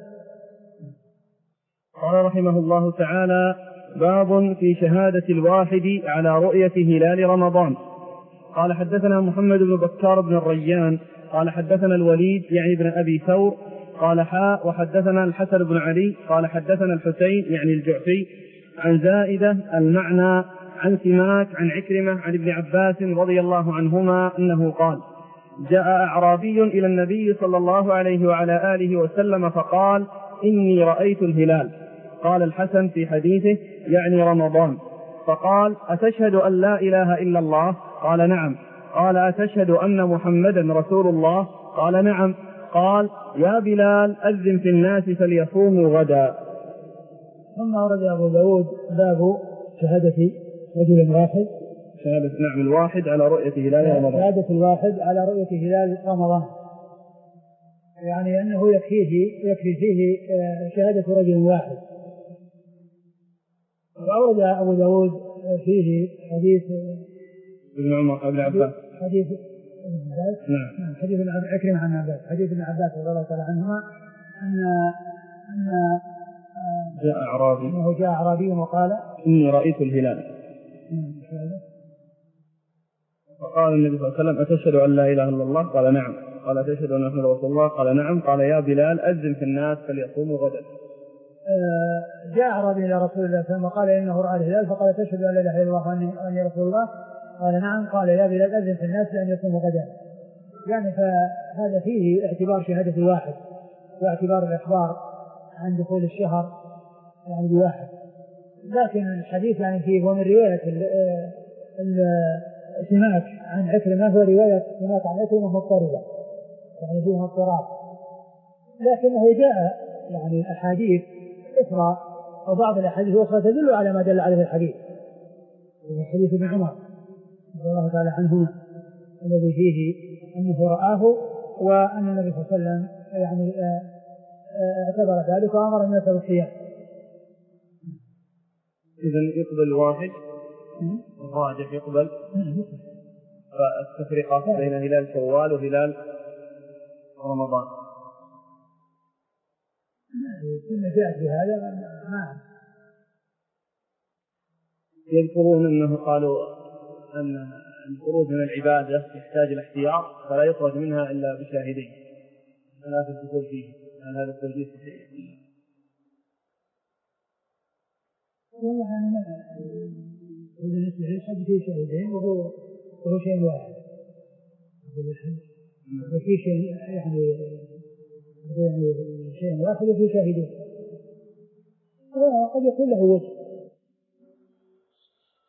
قال رحمه الله تعالى: باب في شهادة الواحد على رؤية هلال رمضان. قال حدثنا محمد بن بكار بن الريان قال حدثنا الوليد يعني ابن أبي ثور قال حاء وحدثنا الحسن بن علي قال حدثنا الحسين يعني الجعفي عن زائدة المعنى عن سماك عن عكرمة عن ابن عباس رضي الله عنهما أنه قال: جاء أعرابي إلى النبي صلى الله عليه وعلى آله وسلم فقال: إني رأيت الهلال. قال الحسن في حديثه يعني رمضان، فقال: أتشهد أن لا إله إلا الله؟ قال: نعم. قال: أتشهد أن محمدا رسول الله؟ قال: نعم. قال: يا بلال أذن في الناس فليصوموا غدا. ثم ورد أبو داود باب شهادة رجل واحد شهادة نعم الواحد على رؤية هلال رمضان. شهادة الواحد على رؤية هلال رمضان يعني أنه يكفيه يكفي فيه شهادة رجل واحد. وأورد أبو داود فيه حديث ابن عمر ابن عباس حديث ابن عباس نعم حديث ابن عكرمة عن عباس حديث ابن عباس رضي الله تعالى عنهما أن أن جاء أعرابي أنه جاء أعرابي وقال: إني رأيت الهلال. فقال النبي صلى الله عليه وسلم: أتشهد أن لا إله إلا الله؟ قال: نعم. قال: أتشهد أن محمدا رسول الله؟ قال: نعم. قال: يا بلال أذن في الناس فليصوموا غدا. جاء أعرابي إلى رسول الله صلى الله عليه وسلم وقال إنه رأى الهلال فقال: تشهد أن لا إله إلا الله وأني رسول الله؟ قال: نعم. قال: يا بلال أذن في الناس لأن يصوموا غدا. يعني فهذا فيه اعتبار شهادة الواحد واعتبار الإخبار عن دخول الشهر يعني بواحد. لكن الحديث يعني فيه هو من رواية سماك عن عكرمة هو رواية سماك عن عكرمة مضطربة يعني فيها اضطراب، لكنه جاء يعني أحاديث أخرى أو بعض الأحاديث الأخرى تدل على ما دل عليه الحديث. حديث ابن عمر رضي الله تعالى عنه الذي فيه أنه رآه وأن النبي صلى الله عليه وسلم يعني اعتبر ذلك وأمر الناس بالصيام. إذن يقبل الواحد الراجح يقبل فالتفرقة بين هلال شوال وهلال رمضان ثم جاءت بهذا ما يذكرون أنه قالوا أن الخروج من العبادة يحتاج إلى احتياط فلا يخرج منها إلا بشاهدين ثلاثة الدخول فيه. هل هذا التوجيه صحيح؟ والله أنا ما إذا نسمع الحج فيه شاهدين وهو وهو شيء واحد. وفي شيء يعني يعني شيء واحد وفي شاهدين. قد يكون له وجه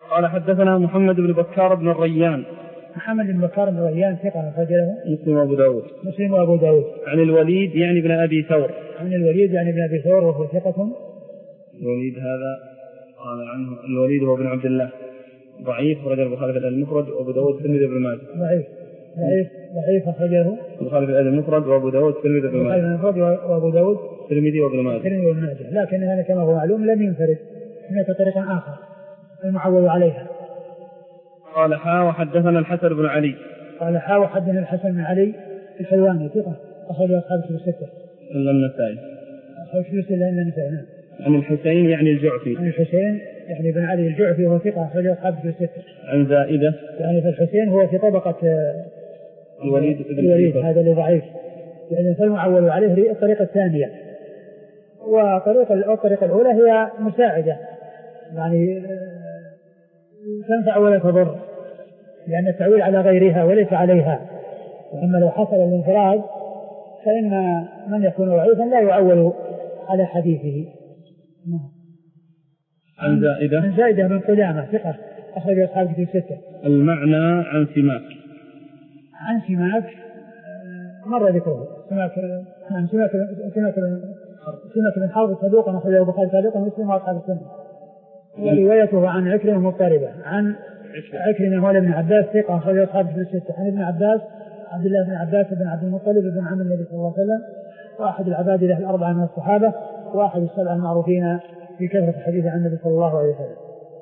قال حدثنا محمد بن بكار بن الريان. محمد بن بكار بن الريان ثقة أخرج له مسلم وأبو داود. مسلم وأبو داود. عن الوليد يعني ابن أبي ثور. عن الوليد يعني ابن أبي ثور وهو ثقة. الوليد هذا قال عنه الوليد هو ابن عبد الله ضعيف أخرج البخاري في الأدب المفرد وأبو داود الترمذي وابن ماجه. ضعيف ضعيف ضعيف أخرجه البخاري في الأدب المفرد وأبو داود الترمذي وابن ماجه. المفرد وأبو داود الترمذي وابن ماجه. الترمذي وابن ماجه. لكن هذا كما هو معلوم لم ينفرد، هناك طريق آخر المعول عليها. قال حا وحدثنا الحسن بن علي. قال حا وحدثنا الحسن بن علي الحلواني ثقة أخرج أصحاب كتب الستة. إلا النسائي. أخرج كتب الستة إلا النسائي. نعم. عن الحسين يعني الجعفي. عن الحسين يعني بن علي الجعفي وهو ثقة أخرج أصحاب كتب الستة. عن زائدة يعني فالحسين هو في طبقة الوليد الوليد هذا اللي ضعيف، يعني فالمعول عليه الطريقة الثانية. وطريقة الطريقة الأولى هي مساعدة يعني تنفع ولا تضر، لأن التعويل على غيرها وليس عليها. وأما لو حصل الانفراد فإن من يكون ضعيفا لا يعول على حديثه. عن زائدة عن زائدة بن قدامة ثقة أخرج أصحاب كتب الستة. المعنى عن سماك. عن سماك مر ذكره. سماك عن سماك سماك سماك بن حرب صدوق أخرجه البخاري صدوق مسلم وأصحاب السنة. وروايته عن عكرمة مضطربة. عن عكرمة مولى ابن عباس ثقة أخرجه أصحاب كتب الستة. عن ابن عباس عبد الله بن عباس بن عبد المطلب بن عم النبي صلى الله عليه وسلم، واحد العباد له الأربعة من الصحابة، واحد السبعة المعروفين في كثرة الحديث عن النبي صلى الله عليه وسلم.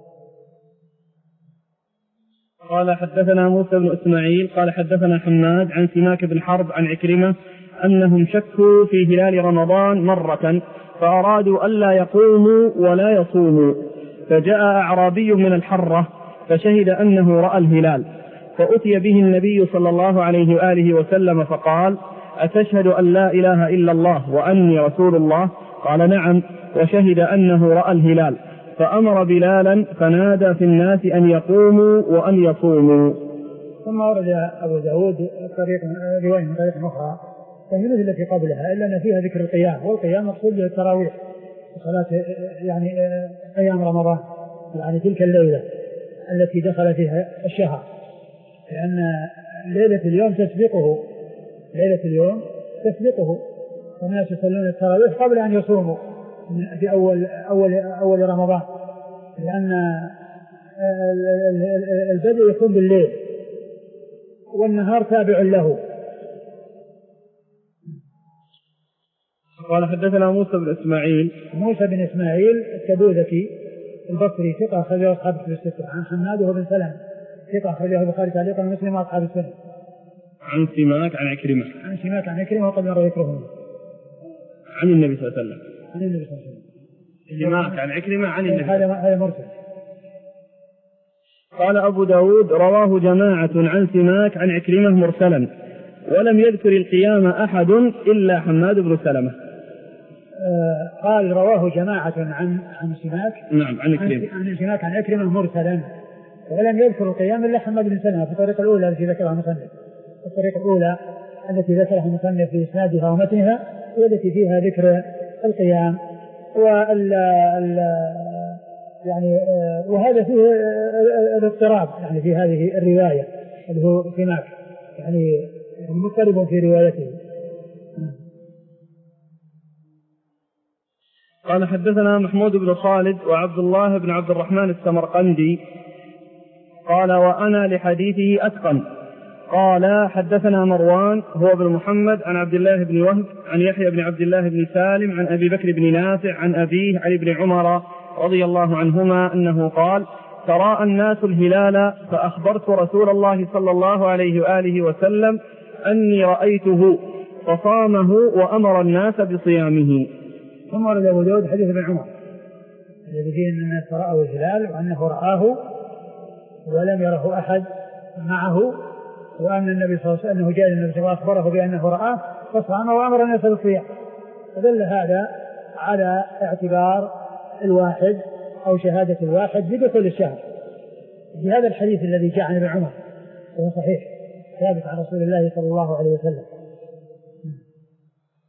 قال حدثنا موسى بن إسماعيل قال حدثنا حماد عن سماك بن حرب عن عكرمة أنهم شكوا في هلال رمضان مرة فأرادوا ألا يقوموا ولا يصوموا، فجاء أعرابي من الحرة فشهد أنه رأى الهلال، فأتي به النبي صلى الله عليه وآله وسلم فقال: أتشهد أن لا إله إلا الله وأني رسول الله؟ قال: نعم. وشهد أنه رأى الهلال، فأمر بلالا فنادى في الناس أن يقوموا وأن يصوموا. ثم ورد أبو داود طريق رواية من طريق أخرى فهي مثل التي قبلها، إلا أن فيها ذكر القيام، والقيام مقصود به التراويح صلاة يعني قيام رمضان، يعني تلك الليلة التي دخل فيها الشهر، لأن ليلة اليوم تسبقه ليلة اليوم تسبقه والناس يصلون التراويح قبل أن يصوموا في أول أول أول رمضان، لأن البدء يكون بالليل والنهار تابع له. قال حدثنا موسى بن إسماعيل موسى بن إسماعيل التبوذكي البصري ثقة أخرجه أصحاب الكتب الستة. عن حماد وهو بن سلمة ثقة أخرجه البخاري تعليقا ومسلم وأصحاب السنة. عن سماك عن عكرمة عن سماك عن عكرمة وقد مر ذكره. عن النبي صلى الله عليه وسلم. عن النبي صلى الله عليه وسلم. سماك عن عكرمة عن النبي. هذا هذا مرسل. قال أبو داود: رواه جماعة عن سماك عن عكرمة مرسلا، ولم يذكر القيام أحد إلا حماد بن سلمة. آه قال رواه جماعة عن عن سماك نعم عن عكرمة عن سماك عن عكرمة مرسلا، ولم يذكر القيام إلا حماد بن سلمة في الطريقة الأولى التي ذكرها المصنف. الطريقة الأولى التي ذكرها المصنف في إسنادها ومتنها هي التي فيها ذكر القيام، وال يعني وهذا فيه الاضطراب يعني في هذه الرواية اللي هو سماك يعني مضطرب في روايته. قال حدثنا محمود بن خالد وعبد الله بن عبد الرحمن السمرقندي قال: وأنا لحديثه أتقن. قال حدثنا مروان هو بن محمد عن عبد الله بن وهب عن يحيى بن عبد الله بن سالم عن أبي بكر بن نافع عن أبيه عن ابن عمر رضي الله عنهما أنه قال: تراءى الناس الهلال فأخبرت رسول الله صلى الله عليه وآله وسلم أني رأيته فصامه وأمر الناس بصيامه. ثم ورد أبو داود حديث ابن عمر الذي فيه أن الناس رأوا الهلال وأنه رآه ولم يره أحد معه، وأن النبي صلى الله عليه وسلم جاء النبي صلى الله عليه وسلم أخبره بأنه رآه فصام وأمر الناس بالصيام. فدل هذا على اعتبار الواحد أو شهادة الواحد بدخول الشهر بهذا الحديث الذي جاء عن ابن عمر وهو صحيح ثابت عن رسول الله صلى الله عليه وسلم.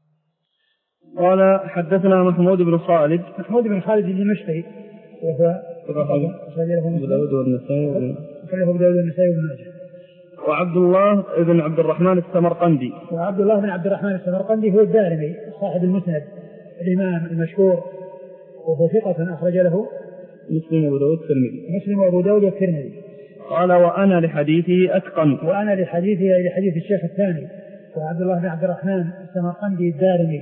قال حدثنا محمود بن خالد محمود بن خالد الدمشقي وهو أخرج له أبو داود والنسائي أخرج له أبو داود والنسائي وابن ماجه. وعبد الله بن عبد الرحمن السمرقندي. وعبد الله بن عبد الرحمن السمرقندي هو الدارمي صاحب المسند الإمام المشهور، وهو ثقة أخرج له مسلم وأبو داود والترمذي. مسلم وأبو داود والترمذي. قال وأنا لحديثه أتقن. وأنا لحديثه أي لحديث الشيخ الثاني وعبد الله بن عبد الرحمن السمرقندي الدارمي.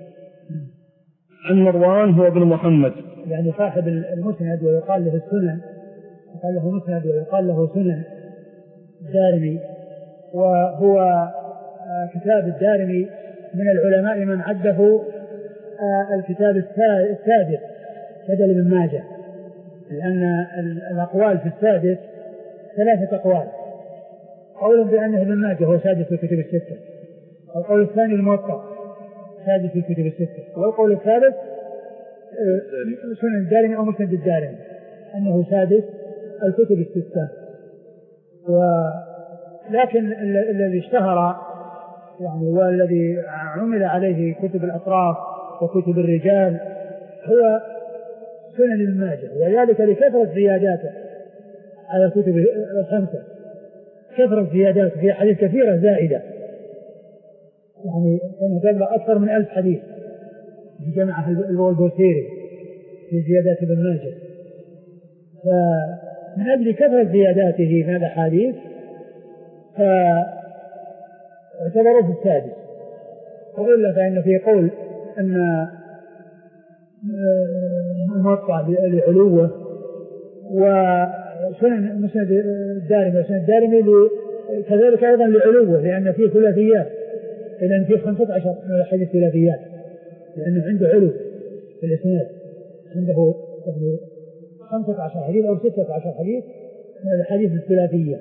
عن مروان هو ابن محمد، يعني صاحب المسند ويقال له السنن، يقال له مسند ويقال له سنن الدارمي. وهو كتاب الدارمي من العلماء من عده الكتاب السادس بدل ابن ماجه، لأن الأقوال في السادس ثلاثة أقوال: قول بأنه ابن ماجه هو سادس الكتب الستة، القول الثاني الموطأ سادس الكتب الستة، والقول الثالث سنن الدارمي أو مسند الدارمي أنه سادس الكتب الستة. ولكن الذي اشتهر يعني والذي عمل عليه كتب الأطراف وكتب الرجال هو سنن ابن ماجه، وذلك لكثرة زياداته على الكتب الخمسة، كثرة زياداته في حديث كثيرة زائدة، يعني قبل أكثر من ألف حديث في جمع البوصيري في زيادات ابن ماجه. فمن أجل كثرة زياداته في هذا الحديث فاعتبروه في السادس. وإلا فإن في قول أن موطأ لعلوه، وسنن مسند الدارمي وسنن الدارمي كذلك أيضا لعلوه، لأن فيه ثلاثيات، لأن فيه خمسة عشر من الحديث ثلاثيات، لأنه عنده علو في الإسناد، عنده خمسة عشر حديث أو ستة عشر حديث من الحديث الثلاثية.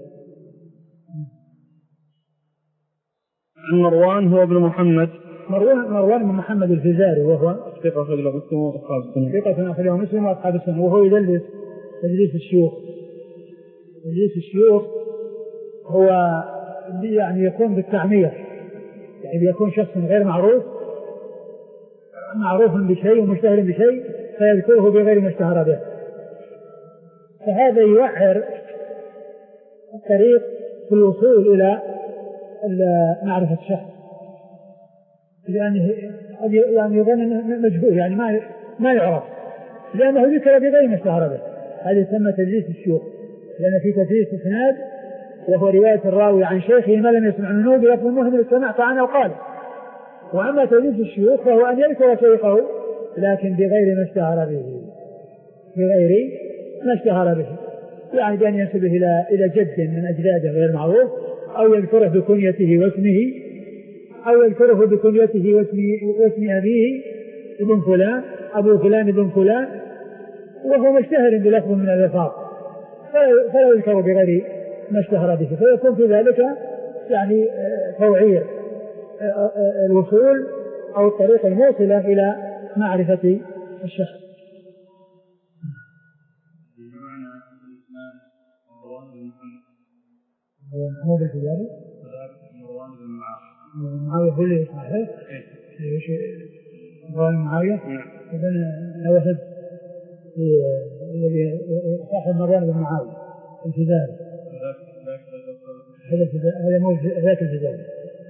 عن مروان هو ابن محمد. مروان مروان بن محمد الفزاري وهو ثقة أخرج له مسلم وأصحاب السنن. ثقة أخرج له مسلم وأصحاب السنن، وهو يدلس تدليس الشيوخ. تدليس الشيوخ هو يعني يكون بالتعمير، يعني يكون شخص غير معروف معروف بشيء ومشتهر بشيء فيذكره بغير ما اشتهر به، فهذا يوعر الطريق في الوصول إلى معرفة الشخص، لأنه يعني يظن أنه مجهول، يعني ما ما يعرف، لأنه ذكر بغير ما اشتهر به. هذا يسمى تدليس الشيوخ، لأن في تدليس إسناد وهو رواية الراوي عن شيخه ما لم يسمع منه بلفظ مهم سمعت عنه وقال. وأما تدليس الشيوخ فهو أن يذكر شيخه لكن بغير ما اشتهر به، بغير ما اشتهر به، يعني بأن ينسبه إلى إلى جد من أجداده غير معروف، أو يذكره بكنيته واسمه، أو يذكره بكنيته واسم واسم أبيه ابن فلان أبو فلان ابن فلان وهو مشتهر بلفظ من الألفاظ، فلا يذكر بغير ما اشتهر به، فيكون في ذلك يعني توعير الوصول أو الطريق الموصلة إلى معرفة الشخص. محمود الفزاري معاوية هو اللي صحيح ايش مروان معاوية إذن هو حد الذي صاحب مروان بن معاوية الفزاري، هذا مو ذاك الفزاري،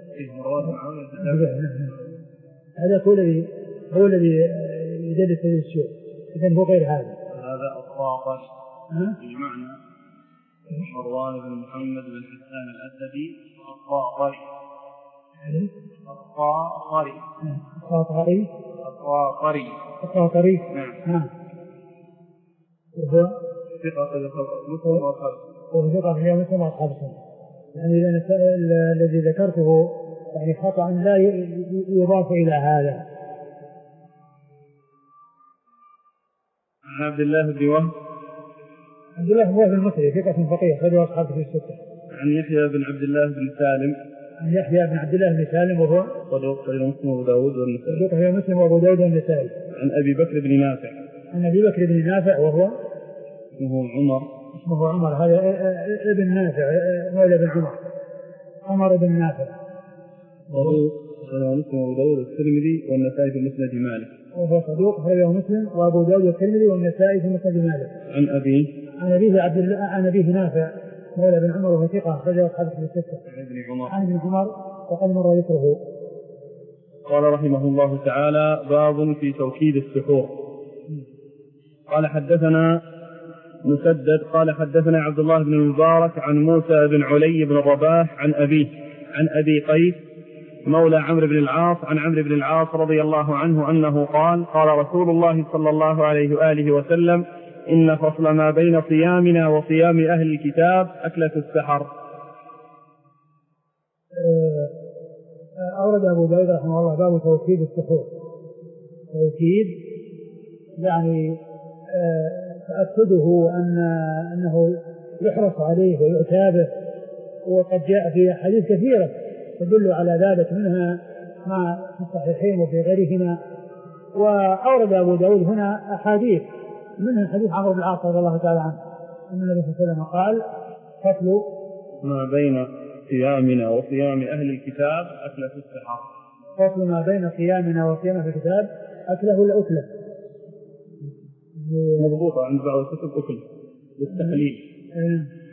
هذا هو الذي هو الذي يدرس هذه الشيء، إذن هو غير هذا. هذا الطاقش بمعنى مروان بن محمد بن حسان الأسدي الطاقري الطاقري الطاقري الطاقري الطاقري نعم. وهو ثقة مسلم وأصحاب وهو ثقة في مسلم وأصحاب السنة، يعني الذي ذكرته يعني خطأ لا يضاف إلى هذا. عن عبد الله بن وهب عبد الله بن وهب المصري ثقة فقيه خرج أصحابه في الستة. عن يحيى بن عبد الله بن سالم عن يحيى بن عبد الله بن سالم وهو صدوق خرج مسلم وأبو داود والنسائي. صدوق خرج مسلم وأبو داود والنسائي. عن أبي بكر بن نافع عن أبي بكر بن نافع وهو اسمه عمر اسمه عمر هذا ابن نافع مولى بن عمر عمر بن نافع. صدوق خرج مسلم وأبو داود والترمذي والنسائي في مسند مالك. وهو صدوق أخرجه مسلم وأبو داود والترمذي والنسائي في مسند مالك. عن أبي عن أبيه عبد الله عن أبيه نافع مولى بن عمر وهو ثقة أخرجه أصحاب الكتب الستة. عن ابن عمر عن ابن عمر وقد مر ذكره. قال رحمه الله تعالى باب في توكيد السحور. قال حدثنا مسدد قال حدثنا عبد الله بن المبارك عن موسى بن علي بن الرباح عن أبيه عن أبي قيس مولى عمرو بن العاص عن عمرو بن العاص رضي الله عنه أنه قال قال رسول الله صلى الله عليه وآله وسلم إن فصل ما بين صيامنا وصيام أهل الكتاب أكلة السحر. أورد أبو داود رحمه الله باب توكيد السحور. توكيد يعني تأكده أن أنه يحرص عليه ويعتابه، وقد جاء في حديث كثيرة تدل على ذلك منها ما في الصحيحين وفي غيرهما. وأورد أبو داود هنا أحاديث منها حديث عمرو بن العاص رضي الله تعالى عنه أن النبي صلى الله عليه وسلم قال فصل ما بين صيامنا وصيام أهل الكتاب أكلة السحر. فصل ما بين صيامنا وصيام أهل الكتاب أكله الأكلة مضبوطة عند بعض الكتب أكل للتحليل.